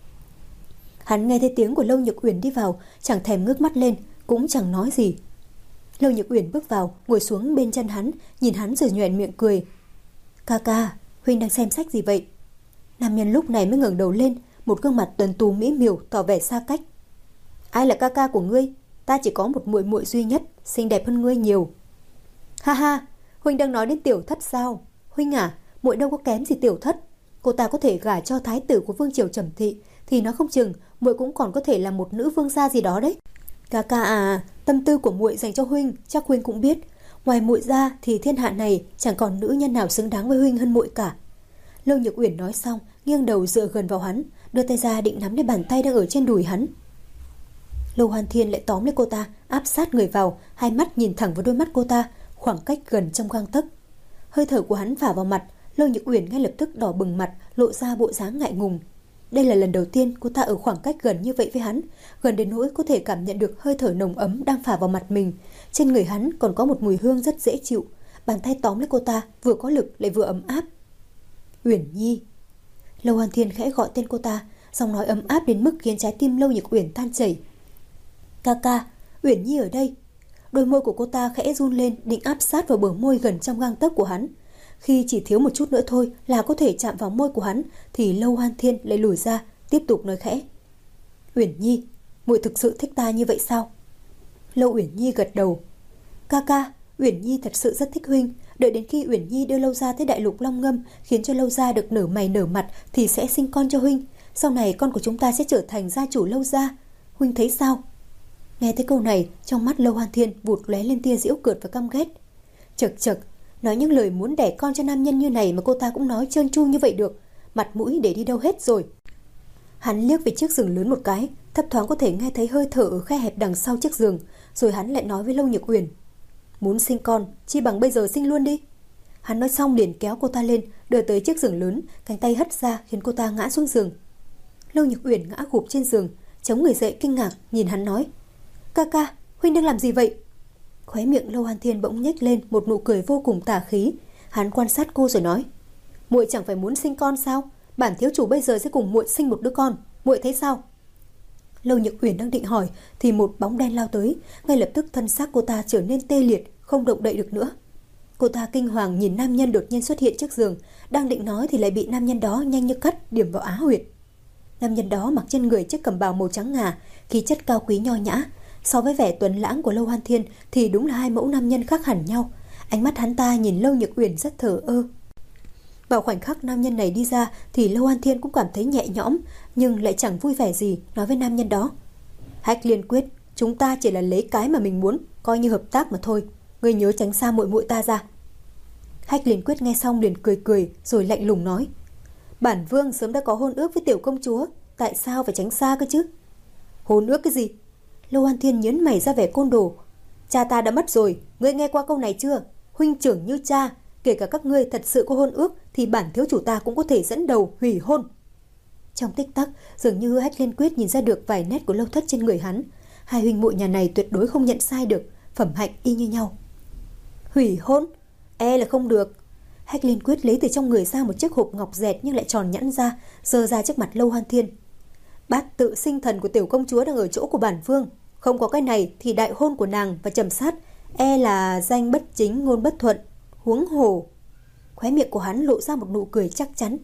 Hắn nghe thấy tiếng của Lâu Nhược Uyển đi vào, chẳng thèm ngước mắt lên, cũng chẳng nói gì. Lâu Nhược Uyển bước vào, ngồi xuống bên chân hắn, nhìn hắn rồi nhoẻn miệng cười. Ca ca, huynh đang xem sách gì vậy? Nam nhân lúc này mới ngẩng đầu lên, một gương mặt tuấn tú mỹ miều tỏ vẻ xa cách. Ai là ca ca của ngươi? Ta chỉ có một muội muội duy nhất, xinh đẹp hơn ngươi nhiều. Ha ha, huynh đang nói đến Tiểu Thất sao? Huynh à, muội đâu có kém gì Tiểu Thất. Cô ta có thể gả cho thái tử của vương triều Trầm Thị, thì nó không chừng muội cũng còn có thể là một nữ vương gia gì đó đấy. Ca ca à, tâm tư của muội dành cho huynh chắc huynh cũng biết. Ngoài muội ra thì thiên hạ này chẳng còn nữ nhân nào xứng đáng với huynh hơn muội cả. Lâu Nhược Uyển nói xong, nghiêng đầu dựa gần vào hắn, đưa tay ra định nắm lấy bàn tay đang ở trên đùi hắn. Lâu Hoan Thiên lại tóm lấy cô ta, áp sát người vào, hai mắt nhìn thẳng vào đôi mắt cô ta, khoảng cách gần trong gang tấc. Hơi thở của hắn phả vào mặt, Lâu Nhược Uyển ngay lập tức đỏ bừng mặt, lộ ra bộ dáng ngại ngùng. Đây là lần đầu tiên cô ta ở khoảng cách gần như vậy với hắn, gần đến nỗi có thể cảm nhận được hơi thở nồng ấm đang phả vào mặt mình. Trên người hắn còn có một mùi hương rất dễ chịu. Bàn tay tóm lấy cô ta, vừa có lực lại vừa ấm áp. Uyển Nhi. Lâu Hoan Thiên khẽ gọi tên cô ta, giọng nói ấm áp đến mức khiến trái tim Lâu Nhược Uyển tan chảy. Ca ca, Uyển Nhi ở đây. Đôi môi của cô ta khẽ run lên, định áp sát vào bờ môi gần trong gang tấc của hắn. Khi chỉ thiếu một chút nữa thôi là có thể chạm vào môi của hắn, thì Lâu Hoan Thiên lại lùi ra, tiếp tục nói khẽ. Uyển Nhi, muội thực sự thích ta như vậy sao? Lâu Uyển Nhi gật đầu. Ca ca, Uyển Nhi thật sự rất thích huynh. Đợi đến khi Uyển Nhi đưa Lâu gia tới đại lục Long Ngâm, khiến cho Lâu gia được nở mày nở mặt, thì sẽ sinh con cho huynh. Sau này con của chúng ta sẽ trở thành gia chủ Lâu gia. Huynh thấy sao? Nghe thấy câu này, trong mắt Lâu Hoan Thiên vụt lóe lên tia giễu cợt và căm ghét. Chậc chậc, nói những lời muốn đẻ con cho nam nhân như này mà cô ta cũng nói trơn tru như vậy được, mặt mũi để đi đâu hết rồi. Hắn liếc về chiếc giường lớn một cái, thấp thoáng có thể nghe thấy hơi thở ở khe hẹp đằng sau chiếc giường, rồi hắn lại nói với Lâu Nhược Uyển. Muốn sinh con, chi bằng bây giờ sinh luôn đi. Hắn nói xong liền kéo cô ta lên, đưa tới chiếc giường lớn, cánh tay hất ra khiến cô ta ngã xuống giường. Lâu Nhược Uyển ngã gục trên giường, chống người dậy kinh ngạc nhìn hắn nói. Ca ca, huynh đang làm gì vậy? Khóe miệng Lâu Hoan Thiên bỗng nhếch lên một nụ cười vô cùng tà khí. Hắn quan sát cô rồi nói. Muội chẳng phải muốn sinh con sao? Bản thiếu chủ bây giờ sẽ cùng muội sinh một đứa con, muội thấy sao? Lâu Nhược Uyển đang định hỏi thì một bóng đen lao tới, ngay lập tức thân xác cô ta trở nên tê liệt, không động đậy được nữa. Cô ta kinh hoàng nhìn nam nhân đột nhiên xuất hiện trước giường, đang định nói thì lại bị nam nhân đó nhanh như cắt điểm vào á huyệt. Nam nhân đó mặc trên người chiếc cẩm bào màu trắng ngà, khí chất cao quý nho nhã. So với vẻ tuấn lãng của Lâu Hoan Thiên thì đúng là hai mẫu nam nhân khác hẳn nhau. Ánh mắt hắn ta nhìn Lâu Nhược Uyển rất thờ ơ. Vào khoảnh khắc nam nhân này đi ra thì Lâu Hoan Thiên cũng cảm thấy nhẹ nhõm, nhưng lại chẳng vui vẻ gì, nói với nam nhân đó: Hách Liên Quyết, chúng ta chỉ là lấy cái mà mình muốn, coi như hợp tác mà thôi. Ngươi nhớ tránh xa muội muội ta ra. Hách Liên Quyết nghe xong liền cười cười rồi lạnh lùng nói: Bản vương sớm đã có hôn ước với tiểu công chúa, tại sao phải tránh xa cơ chứ? Hôn ước cái gì? Lâu Hoan Thiên nhớn mày ra vẻ côn đồ. Cha ta đã mất rồi, ngươi nghe qua câu này chưa? Huynh trưởng như cha, kể cả các ngươi thật sự có hôn ước thì bản thiếu chủ ta cũng có thể dẫn đầu hủy hôn. Trong tích tắc, dường như Hách Liên Quyết nhìn ra được vài nét của Lâu Thất trên người hắn. Hai huynh muội nhà này tuyệt đối không nhận sai được, phẩm hạnh y như nhau. Hủy hôn? E là không được. Hách Liên Quyết lấy từ trong người ra một chiếc hộp ngọc dẹt nhưng lại tròn nhẵn ra, giơ ra trước mặt Lâu Hoan Thiên. Bát tự sinh thần của tiểu công chúa đang ở chỗ của bản vương, không có cái này thì đại hôn của nàng và Trầm Sát e là danh bất chính ngôn bất thuận, huống hồ. Khóe miệng của hắn lộ ra một nụ cười chắc chắn.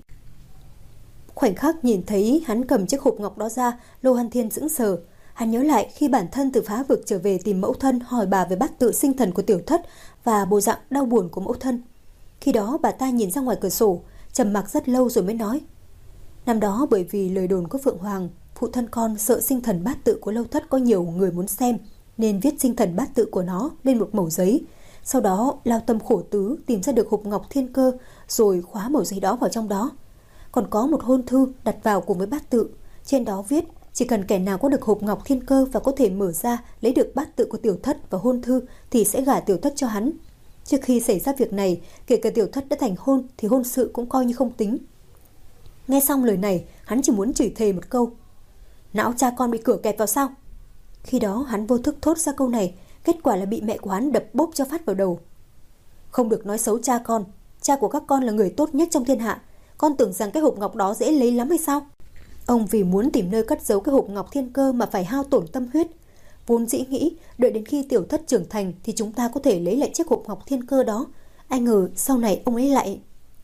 Khoảnh khắc nhìn thấy hắn cầm chiếc hộp ngọc đó ra, Lâu Hoan Thiên sững sờ. Hắn nhớ lại khi bản thân từ phá vực trở về tìm mẫu thân, hỏi bà về bát tự sinh thần của tiểu thất và bộ dạng đau buồn của mẫu thân. Khi đó bà ta nhìn ra ngoài cửa sổ, trầm mặc rất lâu rồi mới nói: Năm đó bởi vì lời đồn của Phượng Hoàng, phụ thân con sợ sinh thần bát tự của Lâu Thất có nhiều người muốn xem, nên viết sinh thần bát tự của nó lên một mẩu giấy. Sau đó lao tâm khổ tứ tìm ra được hộp ngọc thiên cơ, rồi khóa mẩu giấy đó vào trong đó. Còn có một hôn thư đặt vào cùng với bát tự, trên đó viết chỉ cần kẻ nào có được hộp ngọc thiên cơ và có thể mở ra lấy được bát tự của tiểu thất và hôn thư thì sẽ gả tiểu thất cho hắn. Trước khi xảy ra việc này, kể cả tiểu thất đã thành hôn thì hôn sự cũng coi như không tính. Nghe xong lời này, hắn chỉ muốn chửi thề một câu: Não cha con bị cửa kẹp vào sao? Khi đó hắn vô thức thốt ra câu này, kết quả là bị mẹ của hắn đập bốp cho phát vào đầu. Không được nói xấu cha con, cha của các con là người tốt nhất trong thiên hạ. Con tưởng rằng cái hộp ngọc đó dễ lấy lắm hay sao? Ông vì muốn tìm nơi cất giấu cái hộp ngọc thiên cơ mà phải hao tổn tâm huyết. Vốn dĩ nghĩ đợi đến khi tiểu thất trưởng thành thì chúng ta có thể lấy lại chiếc hộp ngọc thiên cơ đó. Ai ngờ sau này ông ấy lại...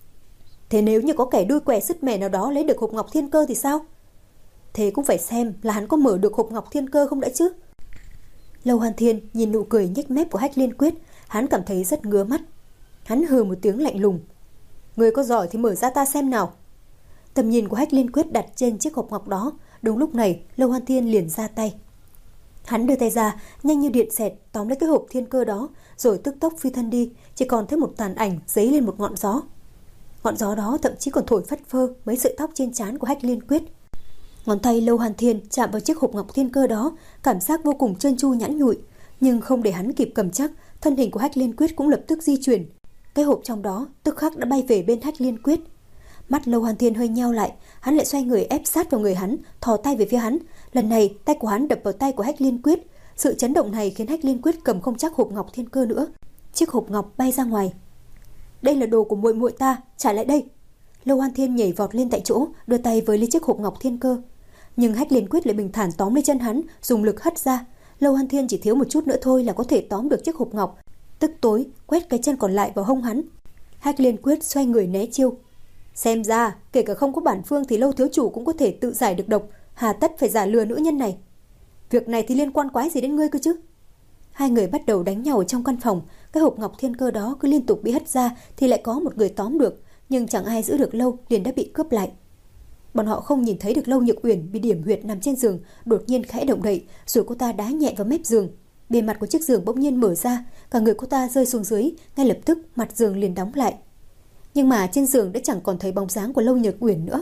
Thế nếu như có kẻ đuôi què sứt mẻ nào đó lấy được hộp ngọc thiên cơ thì sao? Thế cũng phải xem là hắn có mở được hộp ngọc thiên cơ không đã chứ. Lâu Hoan Thiên nhìn nụ cười nhếch mép của Hách Liên Quyết, hắn cảm thấy rất ngứa mắt. Hắn hừ một tiếng lạnh lùng: Người có giỏi thì mở ra ta xem nào. Tầm nhìn của Hách Liên Quyết đặt trên chiếc hộp ngọc đó. Đúng lúc này Lâu Hoan Thiên liền ra tay. Hắn đưa tay ra, nhanh như điện xẹt tóm lấy cái hộp thiên cơ đó, rồi tức tốc phi thân đi, chỉ còn thấy một tàn ảnh dấy lên một ngọn gió. Ngọn gió đó thậm chí còn thổi phất phơ mấy sợi tóc trên trán của Hách Liên Quyết. Ngón tay Lâu Hoan Thiên chạm vào chiếc hộp ngọc thiên cơ đó, cảm giác vô cùng trơn tru nhẵn nhụi, nhưng không để hắn kịp cầm chắc, thân hình của Hách Liên Quyết cũng lập tức di chuyển. Cái hộp trong đó tức khắc đã bay về bên Hách Liên Quyết. Mắt Lâu Hoan Thiên hơi nheo lại, hắn lại xoay người ép sát vào người hắn, thò tay về phía hắn. Lần này tay của hắn đập vào tay của Hách Liên Quyết. Sự chấn động này khiến Hách Liên Quyết cầm không chắc hộp ngọc thiên cơ nữa. Chiếc hộp ngọc bay ra ngoài. Đây là đồ của muội muội ta, trả lại đây. Lâu Hoan Thiên nhảy vọt lên tại chỗ, đưa tay với lấy chiếc hộp ngọc thiên cơ. Nhưng Hách Liên Quyết lại bình thản tóm lấy chân hắn, dùng lực hất ra. Lâu Hoan Thiên chỉ thiếu một chút nữa thôi là có thể tóm được chiếc hộp ngọc. Tức tối quét cái chân còn lại vào hông hắn. Hách Liên Quyết xoay người né chiêu. Xem ra kể cả không có bản phương thì Lâu thiếu chủ cũng có thể tự giải được độc, hà tất phải giả lừa nữ nhân này. Việc này thì liên quan quái gì đến ngươi cơ chứ? Hai người bắt đầu đánh nhau ở trong căn phòng. Cái hộp ngọc thiên cơ đó cứ liên tục bị hất ra thì lại có một người tóm được, nhưng chẳng ai giữ được lâu, liền đã bị cướp lại. Bọn họ không nhìn thấy được Lâu Nhược Uyển bị điểm huyệt nằm trên giường, đột nhiên khẽ động đậy, rồi cô ta đá nhẹ vào mép giường. Bề mặt của chiếc giường bỗng nhiên mở ra, cả người cô ta rơi xuống dưới, ngay lập tức mặt giường liền đóng lại. Nhưng mà trên giường đã chẳng còn thấy bóng dáng của Lâu Nhược Uyển nữa.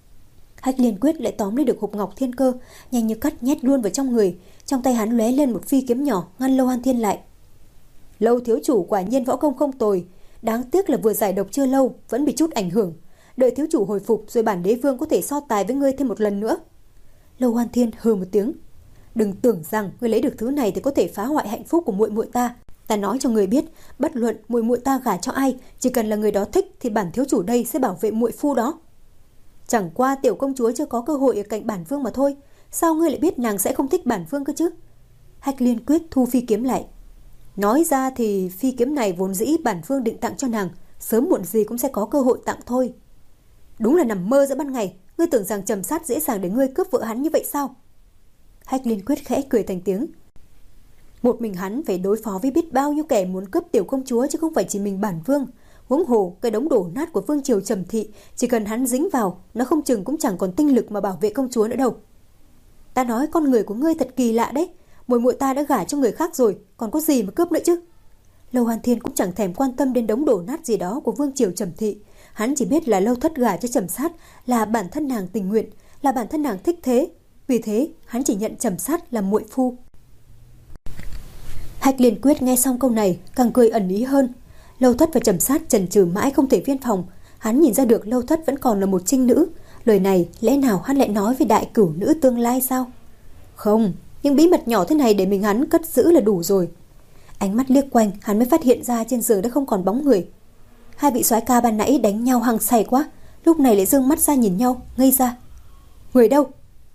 Hách Liên Quyết lại tóm lấy được hộp ngọc thiên cơ, nhanh như cắt nhét luôn vào trong người. Trong tay hắn lóe lên một phi kiếm nhỏ ngăn Lâu Hoan Thiên lại. Lâu thiếu chủ quả nhiên võ công không tồi, đáng tiếc là vừa giải độc chưa lâu vẫn bị chút ảnh hưởng. Đợi thiếu chủ hồi phục rồi bản đế vương có thể so tài với ngươi thêm một lần nữa. Lâu Hoan Thiên hừ một tiếng. Đừng tưởng rằng ngươi lấy được thứ này thì có thể phá hoại hạnh phúc của muội muội ta. Ta nói cho ngươi biết, bất luận muội muội ta gả cho ai, chỉ cần là người đó thích thì bản thiếu chủ đây sẽ bảo vệ muội phu đó. Chẳng qua tiểu công chúa chưa có cơ hội ở cạnh bản vương mà thôi, sao ngươi lại biết nàng sẽ không thích bản vương cơ chứ? Hách Liên Quyết thu phi kiếm lại. Nói ra thì phi kiếm này vốn dĩ bản vương định tặng cho nàng, sớm muộn gì cũng sẽ có cơ hội tặng thôi. Đúng là nằm mơ giữa ban ngày, Ngươi tưởng rằng Trầm Sát dễ dàng để ngươi cướp vợ hắn như vậy sao? Hách Liên Quyết khẽ cười thành tiếng. Một mình hắn phải đối phó với biết bao nhiêu kẻ muốn cướp tiểu công chúa, chứ không phải chỉ mình bản vương. Huống hồ cái đống đổ nát của vương triều Trầm thị, chỉ cần hắn dính vào, nó không chừng cũng chẳng còn tinh lực mà bảo vệ công chúa nữa đâu. Ta nói con người của ngươi thật kỳ lạ đấy. Muội muội ta đã gả cho người khác rồi, còn có gì mà cướp nữa chứ? Lâu Hoan Thiên cũng chẳng thèm quan tâm đến đống đổ nát gì đó của vương triều Trầm thị. Hắn chỉ biết là Lâu Thất gả cho Trầm Sát là bản thân nàng tình nguyện, là bản thân nàng thích thế. Vì thế hắn chỉ nhận Trầm Sát làm muội phu. Hách Liên Quyết nghe xong câu này càng cười ẩn ý hơn. Lâu Thất và Trầm Sát chần chừ mãi không thể viên phòng. Hắn nhìn ra được Lâu Thất vẫn còn là một trinh nữ. Lời này lẽ nào hắn lại nói với đại cửu nữ tương lai sao? Không, những bí mật nhỏ thế này để mình hắn cất giữ là đủ rồi. Ánh mắt liếc quanh, hắn mới phát hiện ra trên giường đã không còn bóng người. Hai vị soái ca ban nãy đánh nhau hăng say quá, lúc này lại dương mắt ra nhìn nhau, ngây ra. Người đâu?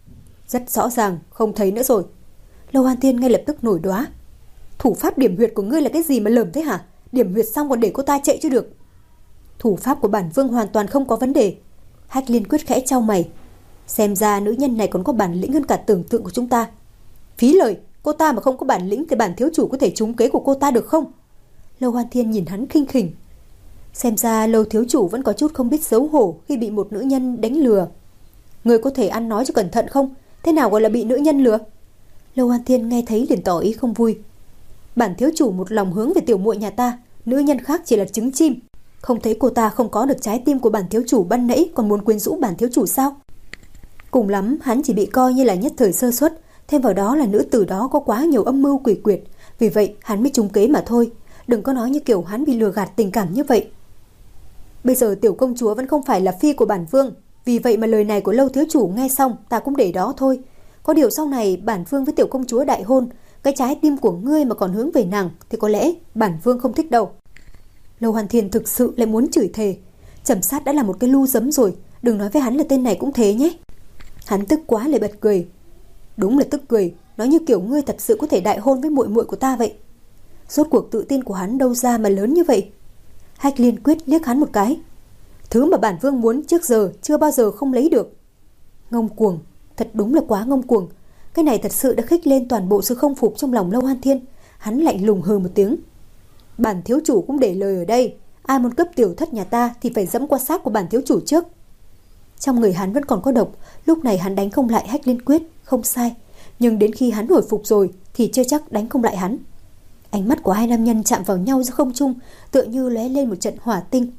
Rất rõ ràng, không thấy nữa rồi. Lâu Hoan Thiên ngay lập tức nổi đoá. Thủ pháp điểm huyệt của ngươi là cái gì mà lởm thế hả? Điểm huyệt xong còn để cô ta chạy chứ được. Thủ pháp của bản vương hoàn toàn không có vấn đề. Hách Liên Quyết khẽ chau mày. Xem ra nữ nhân này còn có bản lĩnh hơn cả tưởng tượng của chúng ta. Phí lời, cô ta mà không có bản lĩnh thì bản thiếu chủ có thể trúng kế của cô ta được không? Lâu Hoan Thiên nhìn hắn khinh khỉnh. Xem ra Lâu thiếu chủ vẫn có chút không biết xấu hổ khi bị một nữ nhân đánh lừa. Người có thể ăn nói cho cẩn thận không? Thế nào gọi là bị nữ nhân lừa? Lâu Hoan Thiên nghe thấy liền tỏ ý không vui. Bản thiếu chủ một lòng hướng về tiểu muội nhà ta, nữ nhân khác chỉ là trứng chim. Không thấy cô ta không có được trái tim của bản thiếu chủ ban nãy còn muốn quyến rũ bản thiếu chủ sao? Cùng lắm hắn chỉ bị coi như là nhất thời sơ suất, thêm vào đó là nữ tử đó có quá nhiều âm mưu quỷ quyệt, vì vậy hắn mới trúng kế mà thôi. Đừng có nói như kiểu hắn bị lừa gạt tình cảm như vậy. Bây giờ tiểu công chúa vẫn không phải là phi của bản vương, vì vậy mà lời này của Lâu thiếu chủ nghe xong ta cũng để đó thôi. Có điều sau này bản vương với tiểu công chúa đại hôn, cái trái tim của ngươi mà còn hướng về nàng thì có lẽ bản vương không thích đâu. Lâu Hoàn Thiên thực sự lại muốn chửi thề. Trầm Sát đã là một cái lu dấm rồi, đừng nói với hắn là tên này cũng thế nhé. Hắn tức quá lại bật cười. Đúng là tức cười, nói như kiểu ngươi thật sự có thể đại hôn với muội muội của ta vậy. Rốt cuộc tự tin của hắn đâu ra mà lớn như vậy? Hách Liên Quyết liếc hắn một cái. Thứ mà bản vương muốn trước giờ chưa bao giờ không lấy được. Ngông cuồng, thật đúng là quá ngông cuồng. Cái này thật sự đã khích lên toàn bộ sự không phục trong lòng Lâu Hoan Thiên. Hắn lạnh lùng hừ một tiếng. Bản thiếu chủ cũng để lời ở đây. Ai muốn cướp tiểu thất nhà ta thì phải dẫm qua xác của bản thiếu chủ trước. Trong người hắn vẫn còn có độc. Lúc này hắn đánh không lại Hách Liên Quyết, không sai. Nhưng đến khi hắn hồi phục rồi thì chưa chắc đánh không lại hắn. Ánh mắt của hai nam nhân chạm vào nhau giữa không trung, tựa như lóe lên một trận hỏa tinh.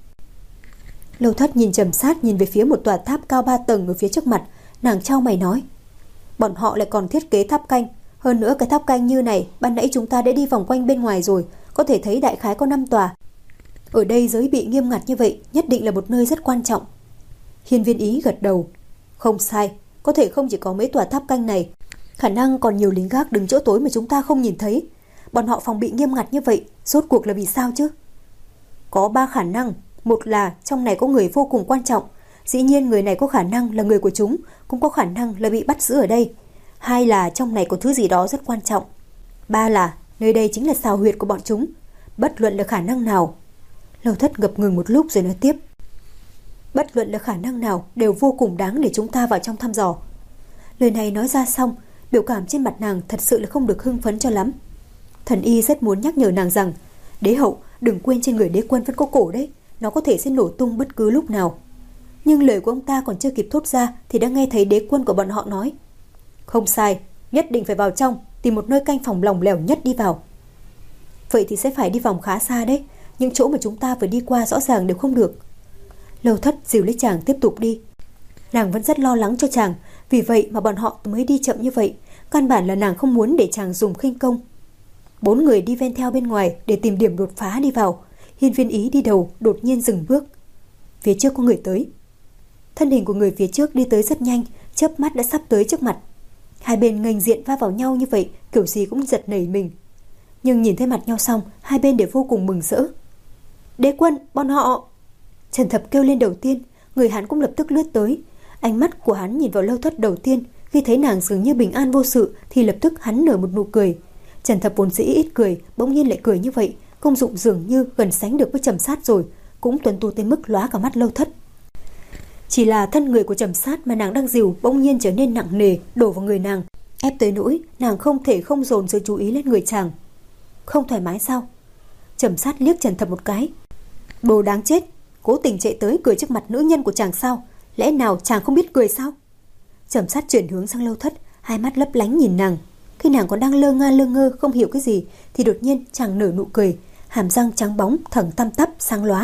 Lâu Thất nhìn Trầm Sát, nhìn về phía một tòa tháp cao ba tầng ở phía trước mặt. Nàng chau mày nói. Bọn họ lại còn thiết kế tháp canh. Hơn nữa cái tháp canh như này ban nãy chúng ta đã đi vòng quanh bên ngoài rồi, có thể thấy đại khái có năm tòa. Ở đây giới bị nghiêm ngặt như vậy, nhất định là một nơi rất quan trọng. Hiên Viên Ý gật đầu. Không sai, có thể không chỉ có mấy tòa tháp canh này, khả năng còn nhiều lính gác đứng chỗ tối mà chúng ta không nhìn thấy. Bọn họ phòng bị nghiêm ngặt như vậy, rốt cuộc là vì sao chứ? Có ba khả năng. Một là trong này có người vô cùng quan trọng. Dĩ nhiên người này có khả năng là người của chúng, cũng có khả năng là bị bắt giữ ở đây. Hai là trong này có thứ gì đó rất quan trọng. Ba là nơi đây chính là xào huyệt của bọn chúng. Bất luận là khả năng nào. Lâu Thất ngập ngừng một lúc rồi nói tiếp. Bất luận là khả năng nào đều vô cùng đáng để chúng ta vào trong thăm dò. Lời này nói ra xong, biểu cảm trên mặt nàng thật sự là không được hưng phấn cho lắm. Thần Y rất muốn nhắc nhở nàng rằng, đế hậu đừng quên trên người đế quân vẫn có cổ đấy, nó có thể sẽ nổ tung bất cứ lúc nào. Nhưng lời của ông ta còn chưa kịp thốt ra thì đã nghe thấy đế quân của bọn họ nói. Không sai, nhất định phải vào trong, tìm một nơi canh phòng lỏng lẻo nhất đi vào. Vậy thì sẽ phải đi vòng khá xa đấy, những chỗ mà chúng ta vừa đi qua rõ ràng đều không được. Lâu Thất dìu lấy chàng tiếp tục đi. Nàng vẫn rất lo lắng cho chàng, vì vậy mà bọn họ mới đi chậm như vậy. Căn bản là nàng không muốn để chàng dùng khinh công. Bốn người đi ven theo bên ngoài để tìm điểm đột phá đi vào. Hiên Viên Ý đi đầu đột nhiên dừng bước. Phía trước có người tới. Thân hình của người phía trước đi tới rất nhanh, chớp mắt đã sắp tới trước mặt. Hai bên nghênh diện va vào nhau như vậy, kiểu gì cũng giật nảy mình. Nhưng nhìn thấy mặt nhau xong, hai bên đều vô cùng mừng rỡ. Đế quân, bọn họ! Trần Thập kêu lên đầu tiên, người hắn cũng lập tức lướt tới. Ánh mắt của hắn nhìn vào Lâu Thất đầu tiên, khi thấy nàng dường như bình an vô sự thì lập tức hắn nở một nụ cười. Trần Thập vốn dĩ ít cười, bỗng nhiên lại cười như vậy, công dụng dường như gần sánh được với Trầm Sát rồi, cũng tuấn tu tới mức lóa cả mắt Lâu Thất. Chỉ là thân người của Trầm Sát mà nàng đang dìu bỗng nhiên trở nên nặng nề đổ vào người nàng, ép tới nỗi nàng không thể không dồn sự chú ý lên người chàng. Không thoải mái sao? Trầm Sát liếc Trần Thập một cái. Đồ đáng chết, cố tình chạy tới cười trước mặt nữ nhân của chàng sao? Lẽ nào chàng không biết cười sao? Trầm Sát chuyển hướng sang Lâu Thất, hai mắt lấp lánh nhìn nàng. Khi nàng còn đang lơ nga lơ ngơ không hiểu cái gì thì đột nhiên chàng nở nụ cười, hàm răng trắng bóng thẳng tăm tắp sáng lóa.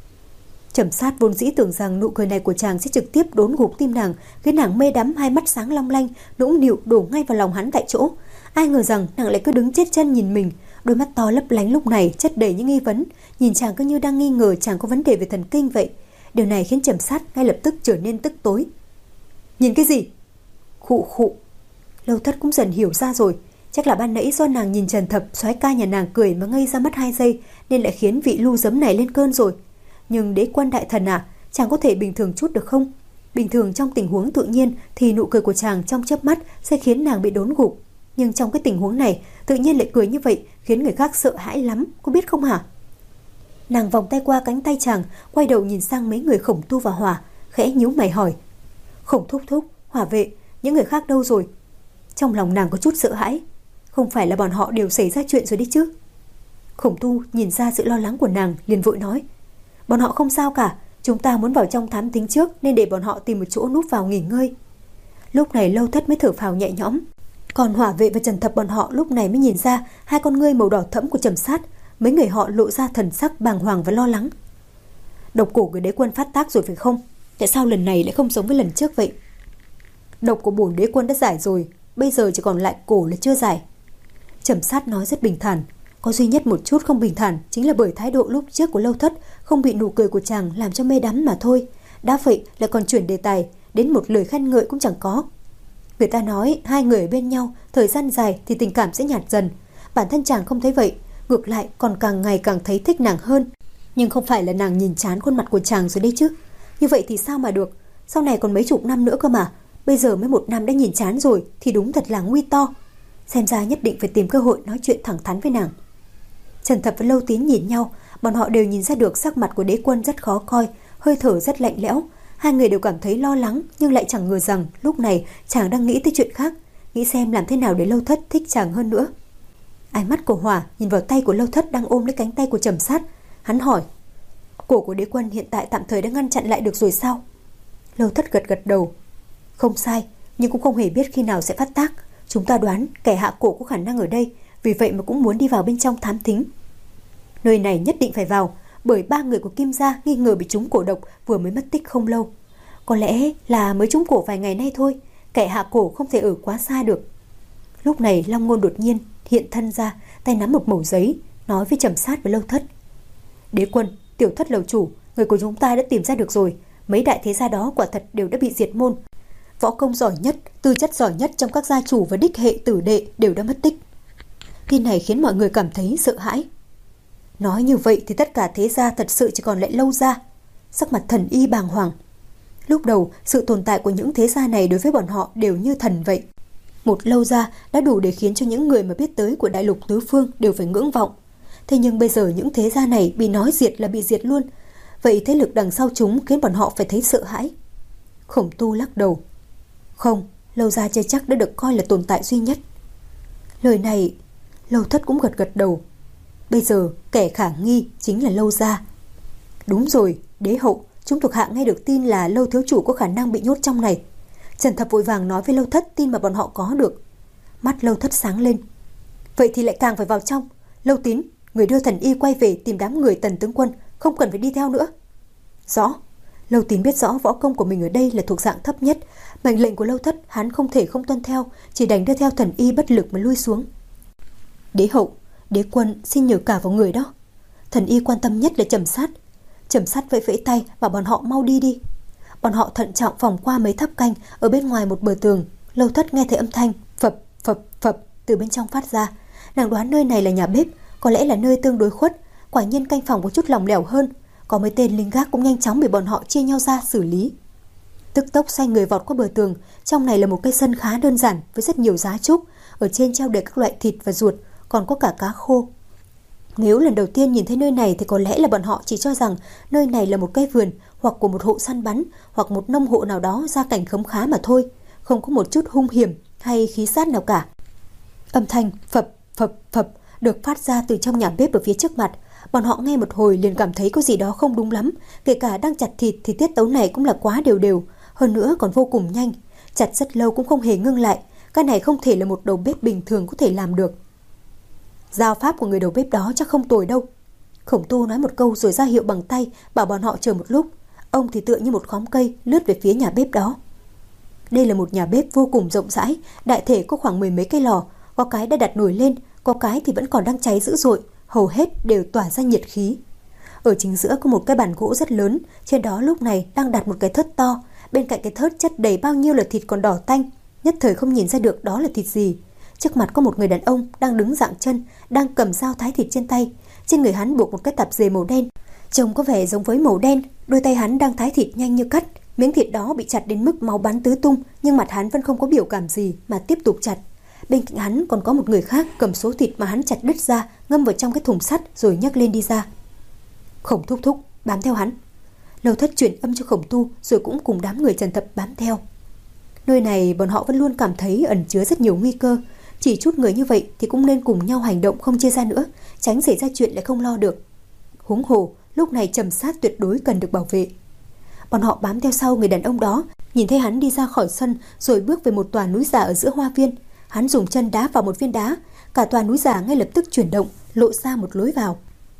Trầm Sát vốn dĩ tưởng rằng nụ cười này của chàng sẽ trực tiếp đốn gục tim nàng, khiến nàng mê đắm, hai mắt sáng long lanh, nũng nịu đổ ngay vào lòng hắn tại chỗ. Ai ngờ rằng nàng lại cứ đứng chết chân nhìn mình, đôi mắt to lấp lánh lúc này chất đầy những nghi vấn, nhìn chàng cứ như đang nghi ngờ chàng có vấn đề về thần kinh vậy. Điều này khiến Trầm Sát ngay lập tức trở nên tức tối. Nhìn cái gì? Khụ khụ. Lâu Thất cũng dần hiểu ra rồi, chắc là ban nãy do nàng nhìn Trần Thập soái ca nhà nàng cười mà ngây ra mất hai giây nên lại khiến vị lưu giấm này lên cơn rồi. Nhưng Đế Quân đại thần à, chàng có thể bình thường chút được không? Bình thường trong tình huống tự nhiên thì nụ cười của chàng trong chớp mắt sẽ khiến nàng bị đốn gục, nhưng trong cái tình huống này tự nhiên lại cười như vậy khiến người khác sợ hãi lắm, có biết không hả? Nàng vòng tay qua cánh tay chàng, quay đầu nhìn sang mấy người Khổng Tu và Hỏa, khẽ nhíu mày hỏi: Khổng thúc thúc, Hỏa vệ, những người khác đâu rồi? Trong lòng nàng có chút sợ hãi, không phải là bọn họ đều xảy ra chuyện rồi đi chứ? Khổng Tu nhìn ra sự lo lắng của nàng liền vội nói: Bọn họ không sao cả, chúng ta muốn vào trong thám thính trước nên để bọn họ tìm một chỗ núp vào nghỉ ngơi. Lúc này Lâu Thất mới thở phào nhẹ nhõm, còn Hỏa vệ và Trần Thập bọn họ lúc này mới nhìn ra hai con ngươi màu đỏ thẫm của Trầm Sát. Mấy người họ lộ ra thần sắc bàng hoàng và lo lắng. Độc cổ của Đế Quân phát tác rồi phải không? Tại sao lần này lại không giống với lần trước vậy? Độc của bổn Đế Quân đã giải rồi, bây giờ chỉ còn lại cổ là chưa giải. Trầm Sát nói rất bình thản. Có duy nhất một chút không bình thản chính là bởi thái độ lúc trước của Lâu Thất không bị nụ cười của chàng làm cho mê đắm mà thôi. Đã vậy lại còn chuyển đề tài, đến một lời khen ngợi cũng chẳng có. Người ta nói hai người ở bên nhau thời gian dài thì tình cảm sẽ nhạt dần. Bản thân chàng không thấy vậy, ngược lại còn càng ngày càng thấy thích nàng hơn. Nhưng không phải là nàng nhìn chán khuôn mặt của chàng rồi đấy chứ. Như vậy thì sao mà được? Sau này còn mấy chục năm nữa cơ mà. Bây giờ mới một năm đã nhìn chán rồi thì đúng thật là nguy to. Xem ra nhất định phải tìm cơ hội nói chuyện thẳng thắn với nàng. Trần Thập và Lâu Tín nhìn nhau, bọn họ đều nhìn ra được sắc mặt của Đế Quân rất khó coi, hơi thở rất lạnh lẽo. Hai người đều cảm thấy lo lắng, nhưng lại chẳng ngờ rằng lúc này chàng đang nghĩ tới chuyện khác, nghĩ xem làm thế nào để Lâu Thất thích chàng hơn nữa. Ánh mắt của Hỏa nhìn vào tay của Lâu Thất đang ôm lấy cánh tay của Trầm Sát, hắn hỏi: Cổ của Đế Quân hiện tại tạm thời đã ngăn chặn lại được rồi sao? Lâu Thất gật gật đầu. Không sai, nhưng cũng không hề biết khi nào sẽ phát tác. Chúng ta đoán kẻ hạ cổ có khả năng ở đây, vì vậy mà cũng muốn đi vào bên trong thám thính. Nơi này nhất định phải vào, bởi ba người của Kim gia nghi ngờ bị trúng cổ độc vừa mới mất tích không lâu. Có lẽ là mới trúng cổ vài ngày nay thôi, kẻ hạ cổ không thể ở quá xa được. Lúc này Long Ngôn đột nhiên hiện thân ra, tay nắm một mẩu giấy, nói với Trầm Sát và Lâu Thất: Đế Quân, Tiểu Thất lầu chủ, người của chúng ta đã tìm ra được rồi. Mấy đại thế gia đó quả thật đều đã bị diệt môn. Võ công giỏi nhất, tư chất giỏi nhất trong các gia chủ và đích hệ tử đệ đều đã mất tích. Tin này khiến mọi người cảm thấy sợ hãi. Nói như vậy thì tất cả thế gia thật sự chỉ còn lại Lâu gia. Sắc mặt Thần Y bàng hoàng. Lúc đầu, sự tồn tại của những thế gia này đối với bọn họ đều như thần vậy. Một Lâu gia đã đủ để khiến cho những người mà biết tới của đại lục tứ phương đều phải ngưỡng vọng. Thế nhưng bây giờ những thế gia này bị nói diệt là bị diệt luôn. Vậy thế lực đằng sau chúng khiến bọn họ phải thấy sợ hãi. Khổng Tu lắc đầu. Không, Lâu gia chưa chắc đã được coi là tồn tại duy nhất. Lời này, Lâu Thất cũng gật gật đầu. Bây giờ kẻ khả nghi chính là Lâu gia. Đúng rồi, Đế hậu, chúng thuộc hạ nghe được tin là Lâu thiếu chủ có khả năng bị nhốt trong này. Trần Thập vội vàng nói với Lâu Thất tin mà bọn họ có được. Mắt Lâu Thất sáng lên. Vậy thì lại càng phải vào trong. Lâu Tín, người đưa Thần Y quay về tìm đám người Tần tướng quân, không cần phải đi theo nữa. Rõ. Lâu Tín biết rõ võ công của mình ở đây là thuộc dạng thấp nhất, mệnh lệnh của Lâu Thất hắn không thể không tuân theo, chỉ đành đưa theo Thần Y bất lực mà lui xuống. Đế hậu, Đế Quân xin nhờ cả vào người đó. Thần Y quan tâm nhất là Trầm Sát. Trầm Sát vẫy vẫy tay bảo bọn họ mau đi đi. Bọn họ thận trọng vòng qua mấy tháp canh ở bên ngoài một bờ tường. Lâu Thất nghe thấy âm thanh phập phập phập từ bên trong phát ra. Nàng đoán nơi này là nhà bếp, có lẽ là nơi tương đối khuất. Quả nhiên canh phòng có chút lỏng lẻo hơn. Có mấy tên lính gác cũng nhanh chóng bị bọn họ chia nhau ra xử lý. Tức tốc xoay người vọt qua bờ tường. Trong này là một cái sân khá đơn giản với rất nhiều giá trúc. Ở trên treo đầy các loại thịt và ruột, còn có cả cá khô. Nếu lần đầu tiên nhìn thấy nơi này thì có lẽ là bọn họ chỉ cho rằng nơi này là một cái vườn hoặc của một hộ săn bắn hoặc một nông hộ nào đó gia cảnh khấm khá mà thôi, không có một chút hung hiểm hay khí sát nào cả. Âm thanh phập phập phập được phát ra từ trong nhà bếp ở phía trước mặt. Bọn họ nghe một hồi liền cảm thấy có gì đó không đúng lắm. Kể cả đang chặt thịt thì tiết tấu này cũng là quá đều đều, hơn nữa còn vô cùng nhanh. Chặt rất lâu cũng không hề ngưng lại. Cái này không thể là một đầu bếp bình thường có thể làm được. Giao pháp của người đầu bếp đó chắc không tồi đâu. Khổng Tu nói một câu rồi ra hiệu bằng tay bảo bọn họ chờ một lúc. Ông thì tựa như một khóm cây lướt về phía nhà bếp đó. Đây là một nhà bếp vô cùng rộng rãi, đại thể có khoảng mười mấy cái lò, có cái đã đặt nổi lên, có cái thì vẫn còn đang cháy dữ dội, hầu hết đều tỏa ra nhiệt khí. Ở chính giữa có một cái bàn gỗ rất lớn, trên đó lúc này đang đặt một cái thớt to, bên cạnh cái thớt chất đầy bao nhiêu là thịt còn đỏ tanh, nhất thời không nhìn ra được đó là thịt gì. Trước mặt có một người đàn ông đang đứng dạng chân, đang cầm dao thái thịt trên tay, trên người hắn buộc một cái tạp dề màu đen, trông có vẻ giống với màu đen. Đôi tay hắn đang thái thịt nhanh như cắt, miếng thịt đó bị chặt đến mức máu bắn tứ tung, nhưng mặt hắn vẫn không có biểu cảm gì mà tiếp tục chặt. Bên cạnh hắn còn có một người khác cầm số thịt mà hắn chặt đứt ra, ngâm vào trong cái thùng sắt rồi nhấc lên đi ra. Khổng Thúc Thúc bám theo hắn. Lâu Thất truyền âm cho Khổng Tu rồi cũng cùng đám người Trần Thập bám theo. Nơi này bọn họ vẫn luôn cảm thấy ẩn chứa rất nhiều nguy cơ, chỉ chút người như vậy thì cũng nên cùng nhau hành động không chia ra nữa, tránh xảy ra chuyện lại không lo được. Huống hồ lúc này Trầm Sát tuyệt đối cần được bảo vệ. Bọn họ bám theo sau người đàn ông đó, nhìn thấy hắn đi ra khỏi sân rồi bước về một tòa núi giả ở giữa hoa viên. Hắn dùng chân đá vào một viên đá, cả tòa núi giả ngay lập tức chuyển động, lộ ra một lối vào.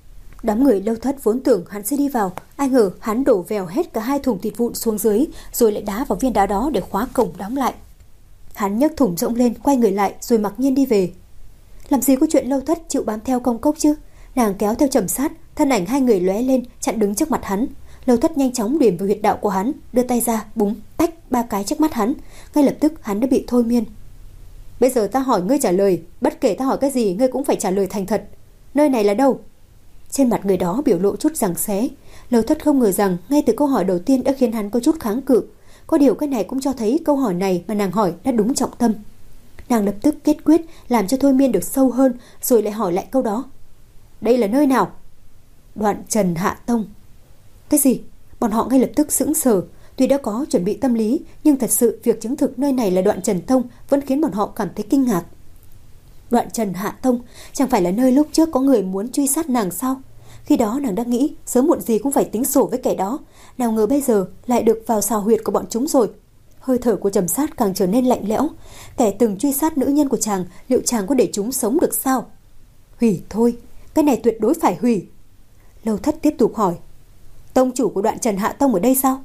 Đám người Lâu Thất vốn tưởng hắn sẽ đi vào, ai ngờ hắn đổ vèo hết cả hai thùng thịt vụn xuống dưới, rồi lại đá vào viên đá đó để khóa cổng đóng lại. Hắn nhấc thùng rỗng lên, quay người lại rồi mặc nhiên đi về. Làm gì có chuyện Lâu Thất chịu bám theo Công Cốc chứ? Nàng kéo theo Trầm Sát, thân ảnh hai người lóe lên chặn đứng trước mặt hắn. Lâu Thất nhanh chóng điểm vào huyệt đạo của hắn, đưa tay ra búng tách ba cái trước mắt hắn, ngay lập tức hắn đã bị thôi miên. Bây giờ ta hỏi ngươi trả lời, bất kể ta hỏi cái gì ngươi cũng phải trả lời thành thật. Nơi này là đâu? Trên mặt người đó biểu lộ chút giằng xé. Lâu Thất không ngờ rằng ngay từ câu hỏi đầu tiên đã khiến hắn có chút kháng cự. Có điều cái này cũng cho thấy câu hỏi này mà nàng hỏi đã đúng trọng tâm. Nàng lập tức kết quyết làm cho thôi miên được sâu hơn, rồi lại hỏi lại câu đó. Đây là nơi nào? Đoạn Trần Hạ Tông. Cái gì? Bọn họ ngay lập tức sững sờ. Tuy đã có chuẩn bị tâm lý, nhưng thật sự việc chứng thực nơi này là Đoạn Trần Tông vẫn khiến bọn họ cảm thấy kinh ngạc. Đoạn Trần Hạ Tông chẳng phải là nơi lúc trước có người muốn truy sát nàng sao? Khi đó nàng đã nghĩ sớm muộn gì cũng phải tính sổ với kẻ đó, nào ngờ bây giờ lại được vào xào huyệt của bọn chúng rồi. Hơi thở của Trầm Sát càng trở nên lạnh lẽo. Kẻ từng truy sát nữ nhân của chàng, liệu chàng có để chúng sống được sao? Hủy thôi, cái này tuyệt đối phải hủy. Lâu Thất tiếp tục hỏi. Tông chủ của Đoạn Trần Hạ Tông ở đây sao?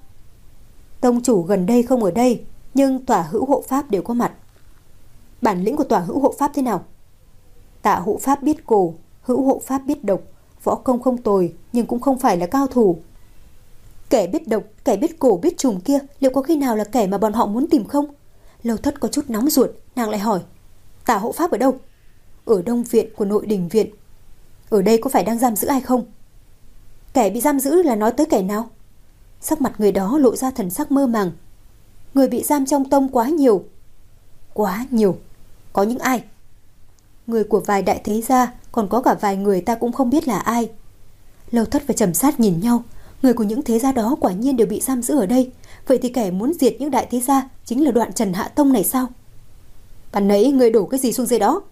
Tông chủ gần đây không ở đây, nhưng tòa hữu hộ pháp đều có mặt. Bản lĩnh của tòa hữu hộ pháp thế nào? Tạ hộ pháp biết cổ, hữu hộ pháp biết độc, võ công không tồi nhưng cũng không phải là cao thủ. Kẻ biết độc, kẻ biết cổ biết trùng kia liệu có khi nào là kẻ mà bọn họ muốn tìm không? Lâu Thất có chút nóng ruột, nàng lại hỏi. Tạ hộ pháp ở đâu? Ở Đông Viện của Nội Đình Viện. Ở đây có phải đang giam giữ ai không? Kẻ bị giam giữ là nói tới kẻ nào? Sắc mặt người đó lộ ra thần sắc mơ màng. Người bị giam trong tông quá nhiều. Quá nhiều? Có những ai? Người của vài đại thế gia, còn có cả vài người ta cũng không biết là ai. Lâu Thất và Trầm Sát nhìn nhau. Người của những thế gia đó quả nhiên đều bị giam giữ ở đây. Vậy thì kẻ muốn diệt những đại thế gia chính là Đoạn Trần Hạ Tông này sao? Bạn nãy người đổ cái gì xuống dưới đó?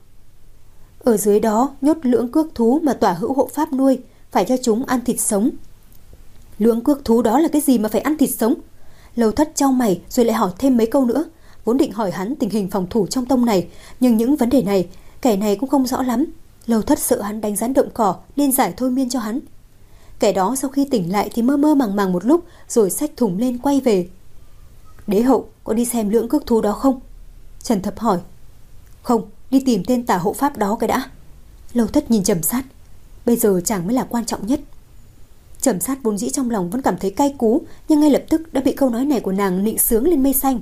Ở dưới đó nhốt lưỡng cước thú mà tòa hữu hộ pháp nuôi, phải cho chúng ăn thịt sống. Lưỡng cước thú đó là cái gì mà phải ăn thịt sống? Lâu Thất chau mày rồi lại hỏi thêm mấy câu nữa. Vốn định hỏi hắn tình hình phòng thủ trong tông này, nhưng những vấn đề này kẻ này cũng không rõ lắm. Lâu Thất sợ hắn đánh rắn động cỏ nên giải thôi miên cho hắn. Kẻ đó sau khi tỉnh lại thì mơ mơ màng màng một lúc, rồi xách thùng lên quay về. Đế hậu có đi xem lưỡng cước thú đó không? Trần Thập hỏi. Không, đi tìm tên tả hộ pháp đó cái đã. Lâu Thất nhìn Trầm Sát. Bây giờ chàng mới là quan trọng nhất. Trầm Sát vốn dĩ trong lòng vẫn cảm thấy cay cú, nhưng ngay lập tức đã bị câu nói này của nàng nịnh sướng lên mây xanh.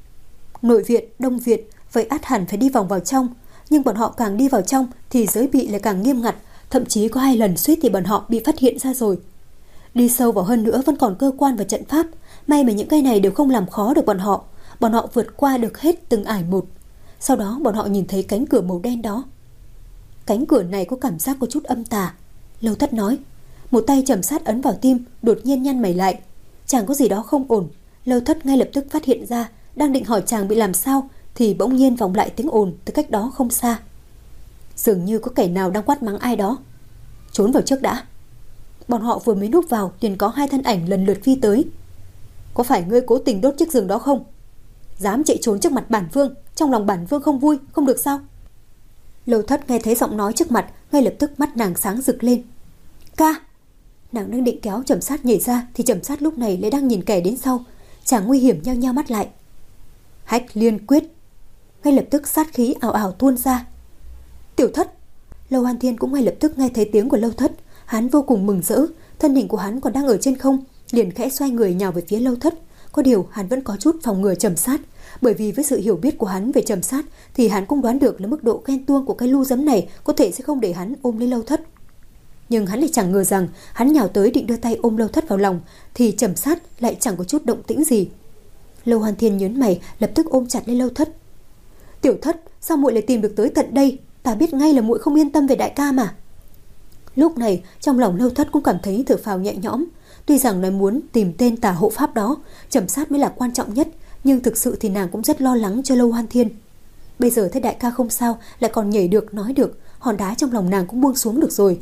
Nội viện, Đông viện, vậy ắt hẳn phải đi vòng vào trong. Nhưng bọn họ càng đi vào trong thì giới bị lại càng nghiêm ngặt. Thậm chí có hai lần suýt thì bọn họ bị phát hiện ra rồi. Đi sâu vào hơn nữa vẫn còn cơ quan và trận pháp. May mà những cái này đều không làm khó được bọn họ. Bọn họ vượt qua được hết từng ải một. Sau đó bọn họ nhìn thấy cánh cửa màu đen đó. Cánh cửa này có cảm giác có chút âm tà. Lâu Thất nói. Một tay Trầm Sát ấn vào tim, đột nhiên nhăn mày lại. Chàng có gì đó không ổn. Lâu Thất ngay lập tức phát hiện ra, đang định hỏi chàng bị làm sao thì bỗng nhiên vọng lại tiếng ồn từ cách đó không xa. Dường như có kẻ nào đang quát mắng ai đó. Trốn vào trước đã. Bọn họ vừa mới núp vào liền có hai thân ảnh lần lượt phi tới. Có phải ngươi cố tình đốt chiếc giường đó không? Dám chạy trốn trước mặt bản vương, trong lòng bản vương không vui, không được sao? Lâu Thất nghe thấy giọng nói trước mặt, ngay lập tức mắt nàng sáng rực lên. Ca! Nàng đang định kéo Trầm Sát nhảy ra thì Trầm Sát lúc này lại đang nhìn kẻ đến sau. Chàng nguy hiểm nhao nhao mắt lại. Hách liên quyết! Ngay lập tức sát khí ảo ảo tuôn ra. Tiểu Thất! Lâu An Thiên cũng ngay lập tức nghe thấy tiếng của Lâu Thất. Hắn vô cùng mừng rỡ, thân hình của hắn còn đang ở trên không, liền khẽ xoay người nhào về phía Lâu Thất. Có điều hắn vẫn có chút phòng ngừa Trầm Sát, bởi vì với sự hiểu biết của hắn về Trầm Sát thì hắn cũng đoán được là mức độ ghen tuông của cái lu giấm này có thể sẽ không để hắn ôm lấy Lâu Thất. Nhưng hắn lại chẳng ngờ rằng hắn nhào tới định đưa tay ôm Lâu Thất vào lòng thì Trầm Sát lại chẳng có chút động tĩnh gì. Lâu Hoàn Thiên nhớn mày, lập tức ôm chặt lấy Lâu Thất. Tiểu Thất, sao muội lại tìm được tới tận đây? Ta biết ngay là muội không yên tâm về đại ca mà. Lúc này trong lòng Lâu Thất cũng cảm thấy thở phào nhẹ nhõm. Tuy rằng nói muốn tìm tên tà hộ pháp đó, Trầm Sát mới là quan trọng nhất, nhưng thực sự thì nàng cũng rất lo lắng cho Lâu Hoan Thiên. Bây giờ thấy đại ca không sao, lại còn nhảy được nói được, hòn đá trong lòng nàng cũng buông xuống được rồi.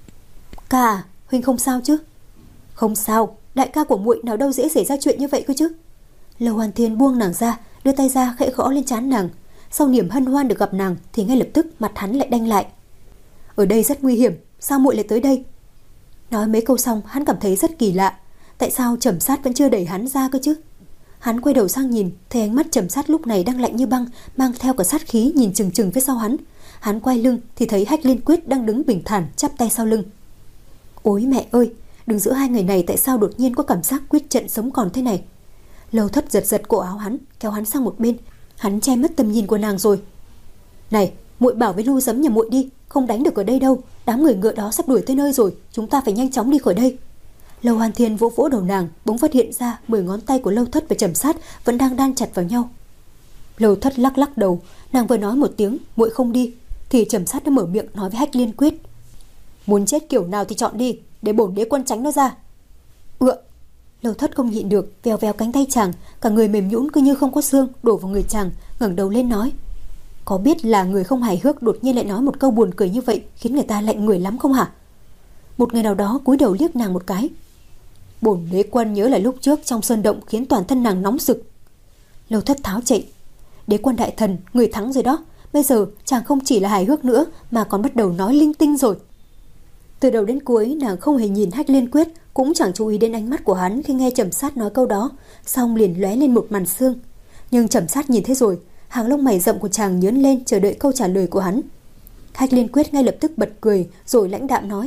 Ca à, huynh không sao chứ? Không sao, đại ca của muội nào đâu dễ xảy ra chuyện như vậy cơ chứ. Lâu Hoan Thiên buông nàng ra, đưa tay ra khẽ gõ lên trán nàng. Sau niềm hân hoan được gặp nàng thì ngay lập tức mặt hắn lại đanh lại. Ở đây rất nguy hiểm, sao muội lại tới đây? Nói mấy câu xong hắn cảm thấy rất kỳ lạ. Tại sao Trầm Sát vẫn chưa đẩy hắn ra cơ chứ? Hắn quay đầu sang nhìn, thấy ánh mắt Trầm Sát lúc này đang lạnh như băng, mang theo cả sát khí nhìn chừng chừng phía sau hắn. Hắn quay lưng thì thấy Hách Liên Quyết đang đứng bình thản chắp tay sau lưng. Ôi mẹ ơi, đứng giữa hai người này tại sao đột nhiên có cảm giác quyết trận sống còn thế này? Lâu Thất giật giật cổ áo hắn, kéo hắn sang một bên. Hắn che mất tầm nhìn của nàng rồi. Này, muội bảo với lu giấm nhà muội đi, không đánh được ở đây đâu. Đám người ngựa đó sắp đuổi tới nơi rồi, chúng ta phải nhanh chóng đi khỏi đây. Lâu Hoàn Thiên vỗ vỗ đầu nàng, bỗng phát hiện ra mười ngón tay của Lâu Thất và Trầm Sát vẫn đang đan chặt vào nhau. Lâu Thất lắc lắc đầu, nàng vừa nói một tiếng muội không đi thì Trầm Sát đã mở miệng nói với Hách Liên Quyết. Muốn chết kiểu nào thì chọn đi, để bổn đế quân tránh nó ra. Ựa! Lâu Thất không nhịn được, vèo vèo cánh tay chàng, cả người mềm nhũn cứ như không có xương đổ vào người chàng, ngẩng đầu lên nói. Có biết là người không hài hước đột nhiên lại nói một câu buồn cười như vậy khiến người ta lạnh người lắm không hả? Một người nào đó cúi đầu liếc nàng một cái. Bổn đế quân nhớ là lúc trước trong sơn động khiến toàn thân nàng nóng sực. Lâu Thất tháo chạy. Đế quân đại thần, người thắng rồi đó. Bây giờ chàng không chỉ là hài hước nữa mà còn bắt đầu nói linh tinh rồi. Từ đầu đến cuối nàng không hề nhìn Hách Liên Quyết, cũng chẳng chú ý đến ánh mắt của hắn khi nghe Trầm Sát nói câu đó, xong liền lóe lên một màn sương. Nhưng Trầm Sát nhìn thấy rồi, hàng lông mày rậm của chàng nhướng lên chờ đợi câu trả lời của hắn. Hách Liên Quyết ngay lập tức bật cười rồi lãnh đạm nói.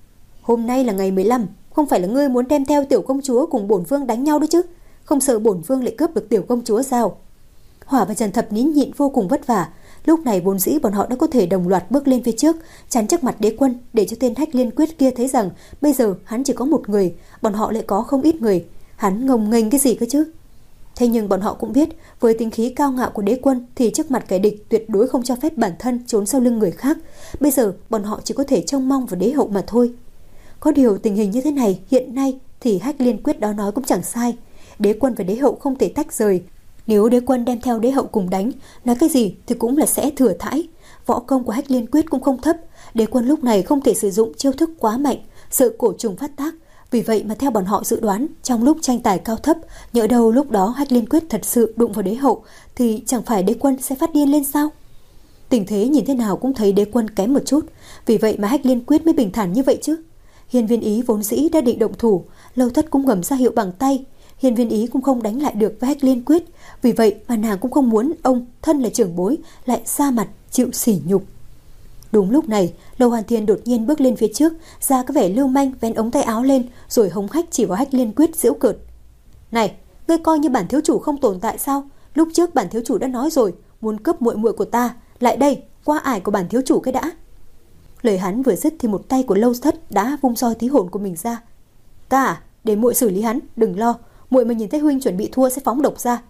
Hôm nay là ngày mười lăm, không phải là ngươi muốn đem theo tiểu công chúa cùng bổn vương đánh nhau đó chứ? Không sợ bổn vương lại cướp được tiểu công chúa sao? Hỏa và Trần Thập nín nhịn vô cùng vất vả. Lúc này vốn dĩ bọn họ đã có thể đồng loạt bước lên phía trước, chắn trước mặt đế quân, để cho tên Hách Liên Quyết kia thấy rằng bây giờ hắn chỉ có một người, bọn họ lại có không ít người. Hắn ngông nghênh cái gì cơ chứ? Thế nhưng bọn họ cũng biết, với tính khí cao ngạo của đế quân thì trước mặt kẻ địch tuyệt đối không cho phép bản thân trốn sau lưng người khác. Bây giờ bọn họ chỉ có thể trông mong vào đế hậu mà thôi. Có điều tình hình như thế này hiện nay thì Hách Liên Quyết đó nói cũng chẳng sai. Đế quân và đế hậu không thể tách rời. Nếu đế quân đem theo đế hậu cùng đánh, nói cái gì thì cũng là sẽ thừa thãi. Võ công của Hách Liên Quyết cũng không thấp. Đế quân lúc này không thể sử dụng chiêu thức quá mạnh, sợ cổ trùng phát tác. Vì vậy mà theo bọn họ dự đoán, trong lúc tranh tài cao thấp, nhỡ đâu lúc đó Hách Liên Quyết thật sự đụng vào đế hậu thì chẳng phải đế quân sẽ phát điên lên sao? Tình thế nhìn thế nào cũng thấy đế quân kém một chút. Vì vậy mà Hách Liên Quyết mới bình thản như vậy chứ. Hiên Viên Ý vốn dĩ đã định động thủ, Lâu Thất cũng ngầm ra hiệu bằng tay. Hiên Viên Ý cũng không đánh lại được với Hách Liên Quyết. Vì vậy mà nàng cũng không muốn ông thân là trưởng bối lại ra mặt chịu sỉ nhục. Đúng lúc này, Lâu Hoàn Thiên đột nhiên bước lên phía trước, ra cái vẻ lưu manh vén ống tay áo lên, rồi hống hách chỉ vào Hách Liên Quyết giễu cợt. Này, ngươi coi như bản thiếu chủ không tồn tại sao? Lúc trước bản thiếu chủ đã nói rồi, muốn cướp muội muội của ta, lại đây, qua ải của bản thiếu chủ cái đã. Lời hắn vừa dứt thì một tay của Lâu Thất đã vung roi tí hồn của mình ra. Ta à, để muội xử lý hắn, đừng lo, muội mà nhìn thấy huynh chuẩn bị thua sẽ phóng độc ra.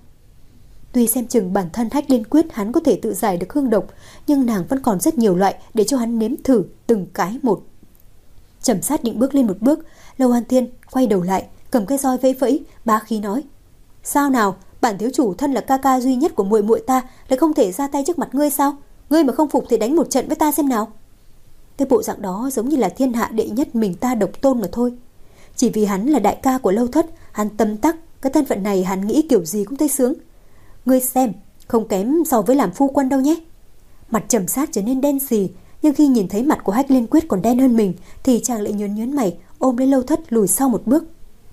Tuy xem chừng bản thân Hách Liên Quyết hắn có thể tự giải được hương độc, nhưng nàng vẫn còn rất nhiều loại để cho hắn nếm thử từng cái một. Trầm Sát định bước lên một bước, Lâu An Thiên quay đầu lại, cầm cái roi vẫy vẫy, bá khí nói: "Sao nào, bản thiếu chủ thân là ca ca duy nhất của muội muội ta lại không thể ra tay trước mặt ngươi sao? Ngươi mà không phục thì đánh một trận với ta xem nào." Cái bộ dạng đó giống như là thiên hạ đệ nhất mình ta độc tôn mà thôi. Chỉ vì hắn là đại ca của Lâu Thất, hắn tâm tắc, cái thân phận này hắn nghĩ kiểu gì cũng thấy sướng. Ngươi xem, không kém so với làm phu quân đâu nhé. Mặt Trầm Sát trở nên đen xì, nhưng khi nhìn thấy mặt của Hách Liên Quyết còn đen hơn mình thì chàng lại nhớn nhớn mày, ôm lấy Lâu Thất lùi sau một bước.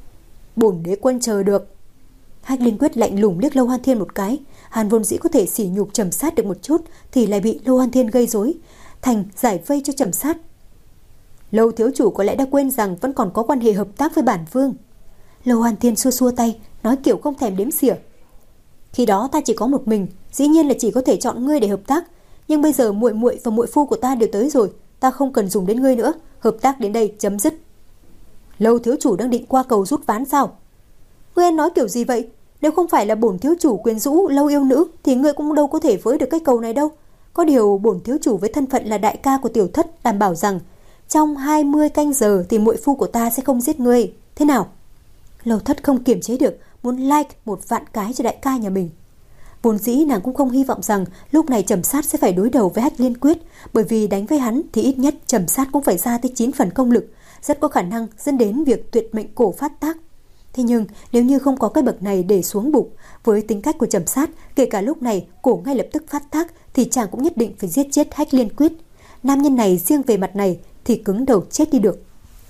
"Bổn đế quân chờ được." Hách Liên Quyết lạnh lùng liếc Lâu An Thiên một cái. Hắn vốn dĩ có thể sỉ nhục Trầm Sát được một chút thì lại bị Lâu An Thiên gây rối, thành giải vây cho Trầm Sát. "Lâu thiếu chủ có lẽ đã quên rằng vẫn còn có quan hệ hợp tác với bản vương." Lâu An Thiên xua xua tay, nói kiểu không thèm đếm xỉa: "Khi đó ta chỉ có một mình, dĩ nhiên là chỉ có thể chọn ngươi để hợp tác, nhưng bây giờ muội muội và muội phu của ta đều tới rồi, ta không cần dùng đến ngươi nữa, hợp tác đến đây chấm dứt." "Lâu thiếu chủ đang định qua cầu rút ván sao?" "Ngươi nói kiểu gì vậy? Nếu không phải là bổn thiếu chủ quyến rũ Lâu yêu nữ thì ngươi cũng đâu có thể với được cái cầu này đâu. Có điều bổn thiếu chủ với thân phận là đại ca của tiểu thất đảm bảo rằng trong hai mươi canh giờ thì muội phu của ta sẽ không giết ngươi. Thế nào?" Lâu Thất không kiềm chế được, muốn like một vạn cái cho đại ca nhà mình. Vốn dĩ nàng cũng không hy vọng rằng lúc này Trầm Sát sẽ phải đối đầu với Hách Liên Quyết, bởi vì đánh với hắn thì ít nhất Trầm Sát cũng phải ra tới chín phần công lực, rất có khả năng dẫn đến việc tuyệt mệnh cổ phát tác. Thế nhưng nếu như không có cái bậc này để xuống bục, với tính cách của Trầm Sát, kể cả lúc này cổ ngay lập tức phát tác thì chàng cũng nhất định phải giết chết Hách Liên Quyết. Nam nhân này riêng về mặt này thì cứng đầu chết đi được.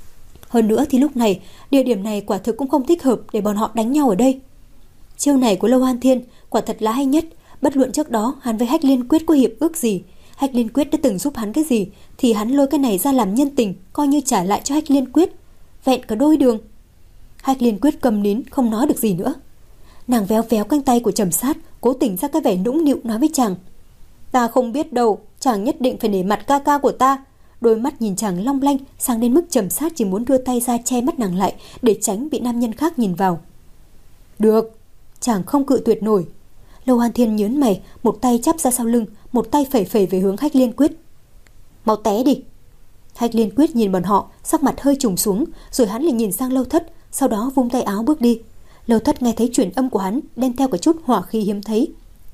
Hơn nữa thì lúc này địa điểm này quả thực cũng không thích hợp để bọn họ đánh nhau ở đây. Chiêu này của Lâu An Thiên quả thật là hay nhất. Bất luận trước đó hắn với Hách Liên Quyết có hiệp ước gì, Hách Liên Quyết đã từng giúp hắn cái gì, thì hắn lôi cái này ra làm nhân tình, coi như trả lại cho Hách Liên Quyết, vẹn cả đôi đường. Hách Liên Quyết cầm nín không nói được gì nữa. Nàng véo véo cánh tay của Trầm Sát, cố tình ra cái vẻ nũng nịu nói với chàng: "Ta không biết đâu, chàng nhất định phải nể mặt ca ca của ta." Đôi mắt nhìn chàng long lanh, sang đến mức Trầm Sát chỉ muốn đưa tay ra che mắt nàng lại để tránh bị nam nhân khác nhìn vào. "Được." Chàng không cự tuyệt nổi. Lâu An Thiên nhớn mày, một tay chắp ra sau lưng, một tay phẩy phẩy về hướng Hách Liên Quyết. "Mau té đi." Hách Liên Quyết nhìn bọn họ, sắc mặt hơi trùng xuống, rồi hắn lại nhìn sang Lâu Thất, sau đó vung tay áo bước đi. Lâu Thất nghe thấy truyền âm của hắn, đem theo cả chút hỏa khí hiếm thấy.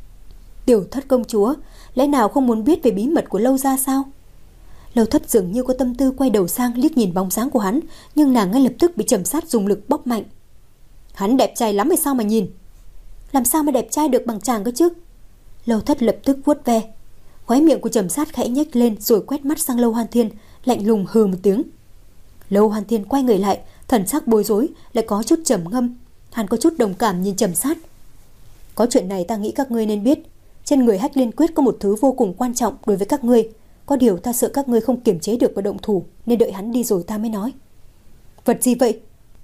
"Tiểu Thất công chúa, lẽ nào không muốn biết về bí mật của Lâu gia sao?" Lâu Thất dường như có tâm tư quay đầu sang liếc nhìn bóng dáng của hắn, nhưng nàng ngay lập tức bị Trầm Sát dùng lực bóp mạnh. "Hắn đẹp trai lắm hay sao mà nhìn?" "Làm sao mà đẹp trai được bằng chàng cơ chứ?" Lâu Thất lập tức vuốt ve. Khóe miệng của Trầm Sát khẽ nhếch lên rồi quét mắt sang Lâu Hoan Thiên, lạnh lùng hừ một tiếng. Lâu Hoan Thiên quay người lại, thần sắc bối rối, lại có chút trầm ngâm. Hắn có chút đồng cảm nhìn Trầm Sát. "Có chuyện này ta nghĩ các ngươi nên biết. Trên người Hách Liên Quyết có một thứ vô cùng quan trọng đối với các ngươi. Có điều ta sợ các ngươi không kiềm chế được và động thủ, nên đợi hắn đi rồi ta mới nói." "Vật gì vậy?"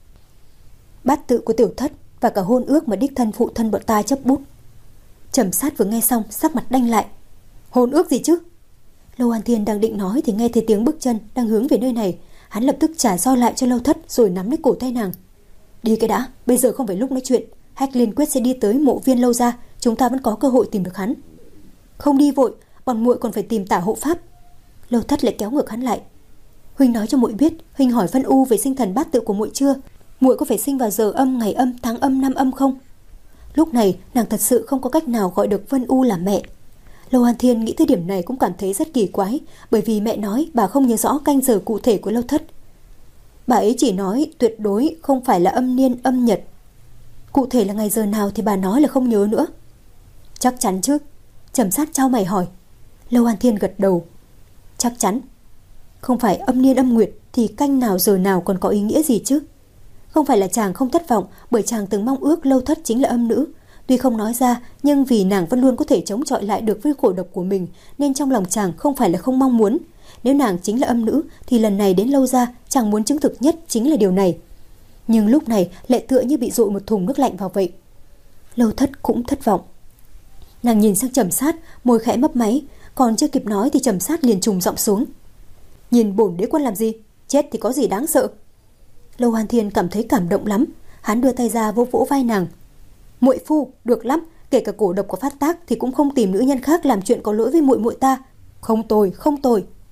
"Bát tự của tiểu thất và cả hôn ước mà đích thân phụ thân bọn ta chấp bút." Trầm Sát vừa nghe xong sắc mặt đanh lại. "Hôn ước gì chứ?" Lâu An Thiên đang định nói thì nghe thấy tiếng bước chân đang hướng về nơi này. Hắn lập tức trả roi lại cho Lâu Thất rồi nắm lấy cổ tay nàng. "Đi cái đã, bây giờ không phải lúc nói chuyện. Hách Liên Quyết sẽ đi tới mộ viên Lâu gia, chúng ta vẫn có cơ hội tìm được hắn." "Không đi vội, bọn muội còn phải tìm Tả hộ pháp." Lâu Thất lại kéo ngược hắn lại. "Huynh nói cho muội biết, huynh hỏi Vân U về sinh thần bát tự của muội chưa? Muội có phải sinh vào giờ âm, ngày âm, tháng âm, năm âm không?" Lúc này nàng thật sự không có cách nào gọi được Vân U là mẹ. Lâu An Thiên nghĩ tới điểm này cũng cảm thấy rất kỳ quái, bởi vì mẹ nói bà không nhớ rõ canh giờ cụ thể của Lâu Thất. Bà ấy chỉ nói tuyệt đối không phải là âm niên âm nhật. Cụ thể là ngày giờ nào thì bà nói là không nhớ nữa. "Chắc chắn chứ?" Trầm Sát chau mày hỏi. Lâu An Thiên gật đầu. "Chắc chắn. Không phải âm niên âm nguyệt thì canh nào giờ nào còn có ý nghĩa gì chứ? Không phải là chàng không thất vọng bởi chàng từng mong ước Lâu Thất chính là âm nữ. Tuy không nói ra, nhưng vì nàng vẫn luôn có thể chống chọi lại được với khổ độc của mình, nên trong lòng chàng không phải là không mong muốn. Nếu nàng chính là âm nữ thì lần này đến Lâu gia chàng muốn chứng thực nhất chính là điều này. Nhưng lúc này lại tựa như bị dội một thùng nước lạnh vào vậy. Lâu Thất cũng thất vọng. Nàng nhìn sang Trầm Sát, môi khẽ mấp máy, còn chưa kịp nói thì Trầm Sát liền trùng giọng xuống. "Nhìn bổn đế quân làm gì? Chết thì có gì đáng sợ?" Lâu An Thiên cảm thấy cảm động lắm, hắn đưa tay ra vỗ vỗ vai nàng. "Muội phu, được lắm, kể cả cổ độc có phát tác thì cũng không tìm nữ nhân khác làm chuyện có lỗi với muội muội ta. Không tồi, không tồi."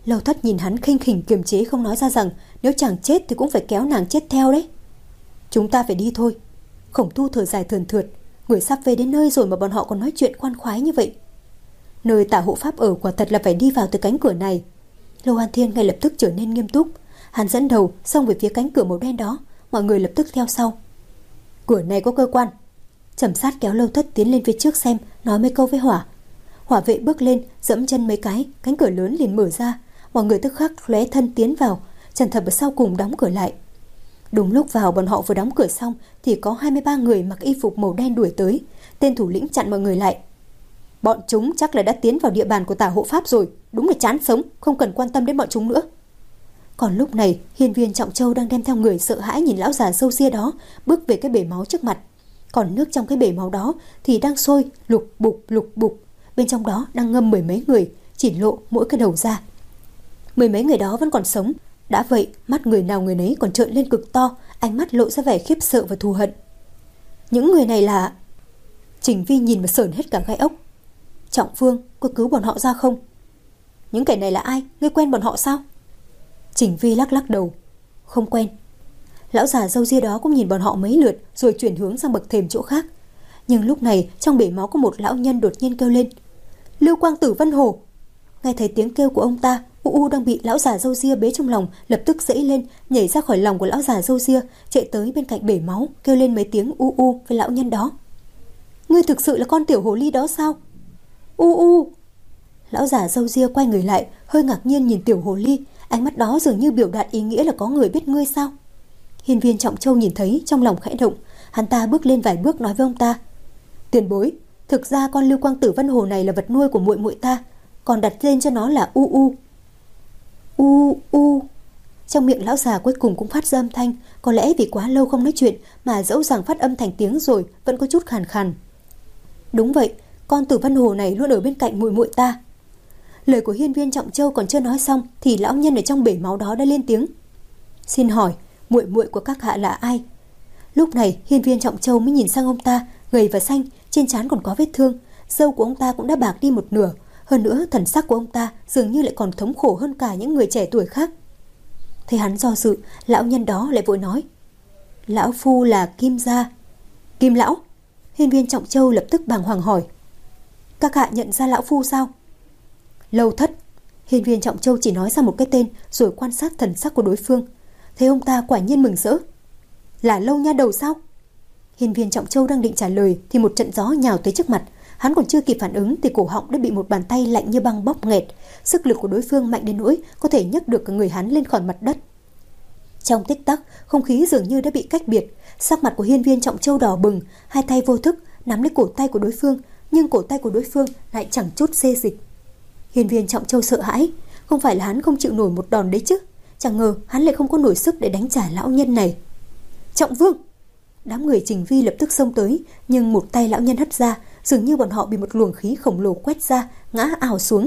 Lâu Thất nhìn hắn khinh khỉnh kiềm chế không nói ra rằng nếu chàng chết thì cũng phải kéo nàng chết theo đấy. Chúng ta phải đi thôi. Khổng Thu thở dài thườn thượt, người sắp về đến nơi rồi mà bọn họ còn nói chuyện khoan khoái như vậy. Nơi Tả hộ pháp ở quả thật là phải đi vào từ cánh cửa này. Lâu An Thiên ngay lập tức trở nên nghiêm túc. Hắn dẫn đầu xông về phía cánh cửa màu đen đó, mọi người lập tức theo sau. Cửa này có cơ quan. Trầm Sát kéo Lâu Thất tiến lên phía trước xem, nói mấy câu với Hỏa. Hỏa vệ bước lên, dẫm chân mấy cái, cánh cửa lớn liền mở ra. Mọi người tức khắc lóe thân tiến vào. Trần Thập ở sau cùng đóng cửa lại. Đúng lúc vào bọn họ vừa đóng cửa xong thì có hai mươi ba người mặc y phục màu đen đuổi tới. Tên thủ lĩnh chặn mọi người lại. Bọn chúng chắc là đã tiến vào địa bàn của Tả hộ pháp rồi. Đúng là chán sống, không cần quan tâm đến bọn chúng nữa. Còn lúc này, Hiên Viên Trọng Châu đang đem theo người sợ hãi nhìn lão già râu ria đó bước về cái bể máu trước mặt. Còn nước trong cái bể máu đó thì đang sôi lục bục lục bục. Bên trong đó đang ngâm mười mấy người, chỉ lộ mỗi cái đầu ra. Mười mấy người đó vẫn còn sống. Đã vậy, mắt người nào người nấy còn trợn lên cực to, ánh mắt lộ ra vẻ khiếp sợ và thù hận. Những người này là... Trình Vi nhìn mà sởn hết cả gai ốc. Trọng Vương, có cứu bọn họ ra không? Những kẻ này là ai? Ngươi quen bọn họ sao? Trình Vi lắc lắc đầu. Không quen. Lão già râu ria đó cũng nhìn bọn họ mấy lượt rồi chuyển hướng sang bậc thềm chỗ khác. Nhưng lúc này trong bể máu có một lão nhân đột nhiên kêu lên. Lưu Quang Tử Vân Hồ. Nghe thấy tiếng kêu của ông ta, U U đang bị lão già râu ria bế trong lòng lập tức dãy lên, nhảy ra khỏi lòng của lão già râu ria, chạy tới bên cạnh bể máu, kêu lên mấy tiếng U U với lão nhân đó. Ngươi thực sự là con tiểu hồ ly đó sao? U U. Lão già râu ria quay người lại, hơi ngạc nhiên nhìn tiểu hồ ly, ánh mắt đó dường như biểu đạt ý nghĩa là có người biết ngươi sao. Hiên Viên Trọng Châu nhìn thấy trong lòng khẽ động, hắn ta bước lên vài bước nói với ông ta. Tiền bối, thực ra con Lưu Quang Tử Vân Hồ này là vật nuôi của muội muội ta, còn đặt tên cho nó là U U. U U. Trong miệng lão già cuối cùng cũng phát ra âm thanh, có lẽ vì quá lâu không nói chuyện mà dẫu rằng phát âm thành tiếng rồi vẫn có chút khàn khàn. Đúng vậy, con Tử Vân Hồ này luôn ở bên cạnh muội muội ta. Lời của Hiên Viên Trọng Châu còn chưa nói xong thì lão nhân ở trong bể máu đó đã lên tiếng. Xin hỏi, muội muội của các hạ là ai? Lúc này Hiên Viên Trọng Châu mới nhìn sang ông ta, gầy và xanh, trên trán còn có vết thương, râu của ông ta cũng đã bạc đi một nửa. Hơn nữa thần sắc của ông ta dường như lại còn thống khổ hơn cả những người trẻ tuổi khác. Thấy hắn do dự, lão nhân đó lại vội nói. Lão phu là Kim gia. Kim lão? Hiên Viên Trọng Châu lập tức bàng hoàng hỏi. Các hạ nhận ra lão phu sao? Lâu Thất. Hiên Viên Trọng Châu chỉ nói ra một cái tên rồi quan sát thần sắc của đối phương. Thấy ông ta quả nhiên mừng rỡ. Là Lâu nha đầu sao? Hiên Viên Trọng Châu đang định trả lời thì một trận gió nhào tới trước mặt. Hắn còn chưa kịp phản ứng thì cổ họng đã bị một bàn tay lạnh như băng bóp nghẹt. Sức lực của đối phương mạnh đến nỗi có thể nhấc được cả người hắn lên khỏi mặt đất. Trong tích tắc, không khí dường như đã bị cách biệt. Sắc mặt của Hiên Viên Trọng Châu đỏ bừng, hai tay vô thức nắm lấy cổ tay của đối phương, nhưng cổ tay của đối phương lại chẳng chút xê dịch. Hiên Viên Trọng Châu sợ hãi, không phải là hắn không chịu nổi một đòn đấy chứ, chẳng ngờ hắn lại không có nổi sức để đánh trả lão nhân này. Trọng Vương! Đám người Trình Vi lập tức xông tới, nhưng một tay lão nhân hất ra, dường như bọn họ bị một luồng khí khổng lồ quét ra, ngã ào xuống.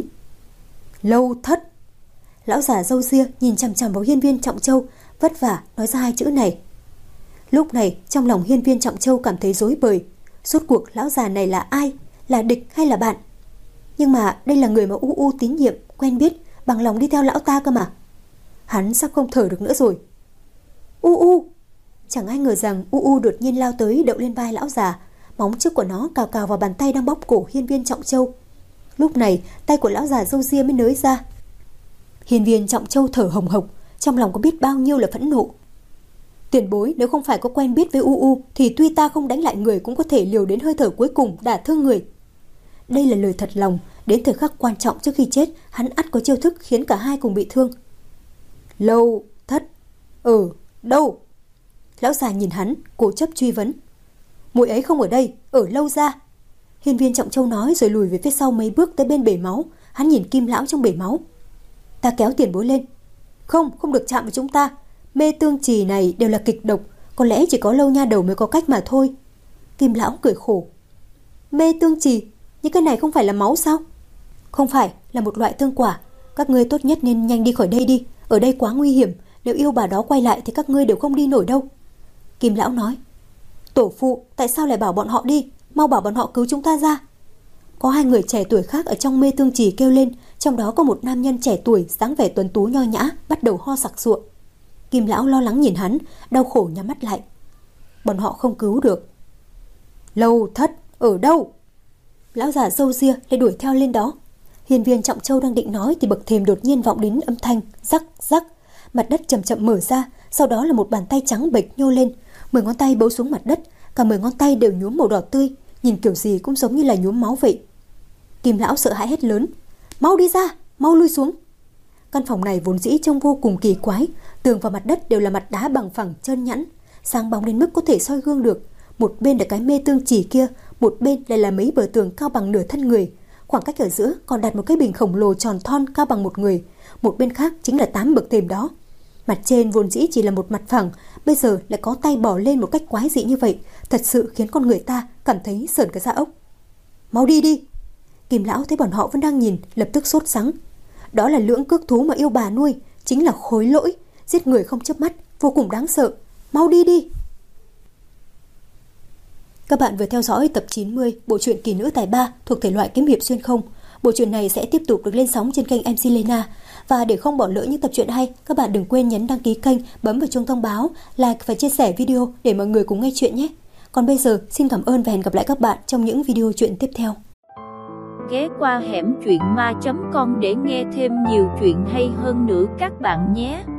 Lâu Thất! Lão già râu ria nhìn chằm chằm vào Hiên Viên Trọng Châu, vất vả nói ra hai chữ này. Lúc này trong lòng Hiên Viên Trọng Châu cảm thấy rối bời. Rốt cuộc lão già này là ai? Là địch hay là bạn? Nhưng mà đây là người mà U U tín nhiệm, quen biết, bằng lòng đi theo lão ta cơ mà. Hắn sắp không thở được nữa rồi. U U! Chẳng ai ngờ rằng U U đột nhiên lao tới đậu lên vai lão già, móng trước của nó cào cào vào bàn tay đang bóp cổ Hiên Viên Trọng Châu. Lúc này tay của lão già râu ria mới nới ra. Hiên Viên Trọng Châu thở hồng hộc, trong lòng có biết bao nhiêu là phẫn nộ. Tiền bối, nếu không phải có quen biết với U U thì tuy ta không đánh lại người cũng có thể liều đến hơi thở cuối cùng đả thương người. Đây là lời thật lòng, đến thời khắc quan trọng trước khi chết, hắn ắt có chiêu thức khiến cả hai cùng bị thương. Lâu Thất ở đâu? Lão già nhìn hắn, cố chấp truy vấn. Muội ấy không ở đây, ở Lâu gia. Hiên Viên Trọng Châu nói rồi lùi về phía sau mấy bước tới bên bể máu. Hắn nhìn Kim lão trong bể máu. Ta kéo tiền bối lên. Không, không được chạm vào chúng ta. Mê tương trì này đều là kịch độc, có lẽ chỉ có Lâu nha đầu mới có cách mà thôi. Kim lão cười khổ. Mê tương trì? Nhưng cái này không phải là máu sao? Không phải, là một loại tương quả. Các ngươi tốt nhất nên nhanh đi khỏi đây đi. Ở đây quá nguy hiểm, nếu yêu bà đó quay lại thì các ngươi đều không đi nổi đâu. Kim lão nói. Tổ phụ, tại sao lại bảo bọn họ đi? Mau bảo bọn họ cứu chúng ta ra. Có hai người trẻ tuổi khác ở trong mê tương trì kêu lên, Trong đó có một nam nhân trẻ tuổi, dáng vẻ tuấn tú nho nhã, bắt đầu ho sặc sụa. Kim lão lo lắng nhìn hắn, đau khổ nhắm mắt lại. Bọn họ không cứu được. Lâu Thất, ở đâu? Lão già râu ria lại đuổi theo lên đó. Hiên viên Trọng Châu đang định nói thì bậc thềm đột nhiên vọng đến âm thanh rắc rắc. Mặt đất chậm chậm mở ra, sau đó là một bàn tay trắng bệch nhô lên, mười ngón tay bấu xuống mặt đất, cả mười ngón tay đều nhuốm màu đỏ tươi, nhìn kiểu gì cũng giống như là nhuốm máu vậy. Kim lão sợ hãi hét lớn, mau đi ra, mau lui xuống. Căn phòng này vốn dĩ trông vô cùng kỳ quái, tường và mặt đất đều là mặt đá bằng phẳng trơn nhẵn, sáng bóng đến mức có thể soi gương được. Một bên là cái mê tương chỉ kia, một bên lại là mấy bờ tường cao bằng nửa thân người. Khoảng cách ở giữa còn đặt một cái bình khổng lồ tròn thon cao bằng một người, một bên khác chính là tám bậc thềm đó. Mặt trên vốn dĩ chỉ là một mặt phẳng, bây giờ lại có tay bỏ lên một cách quái dị như vậy, thật sự khiến con người ta cảm thấy sởn cả da ốc. Mau đi đi. Kim lão thấy bọn họ vẫn đang nhìn, lập tức sốt sắng. Đó là lưỡng cước thú mà yêu bà nuôi, chính là khối lỗi, giết người không chớp mắt, vô cùng đáng sợ. Mau đi đi. Các bạn vừa theo dõi tập chín mươi bộ truyện Kỳ Nữ Tài Ba thuộc thể loại kiếm hiệp xuyên không. Bộ truyện này sẽ tiếp tục được lên sóng trên kênh em xê Lena. Và để không bỏ lỡ những tập truyện hay, các bạn đừng quên nhấn đăng ký kênh, bấm vào chuông thông báo, like và chia sẻ video để mọi người cùng nghe chuyện nhé. Còn bây giờ, xin cảm ơn và hẹn gặp lại các bạn trong những video truyện tiếp theo. Ghé qua hẻm truyện ma chấm com để nghe thêm nhiều chuyện hay hơn nữa các bạn nhé.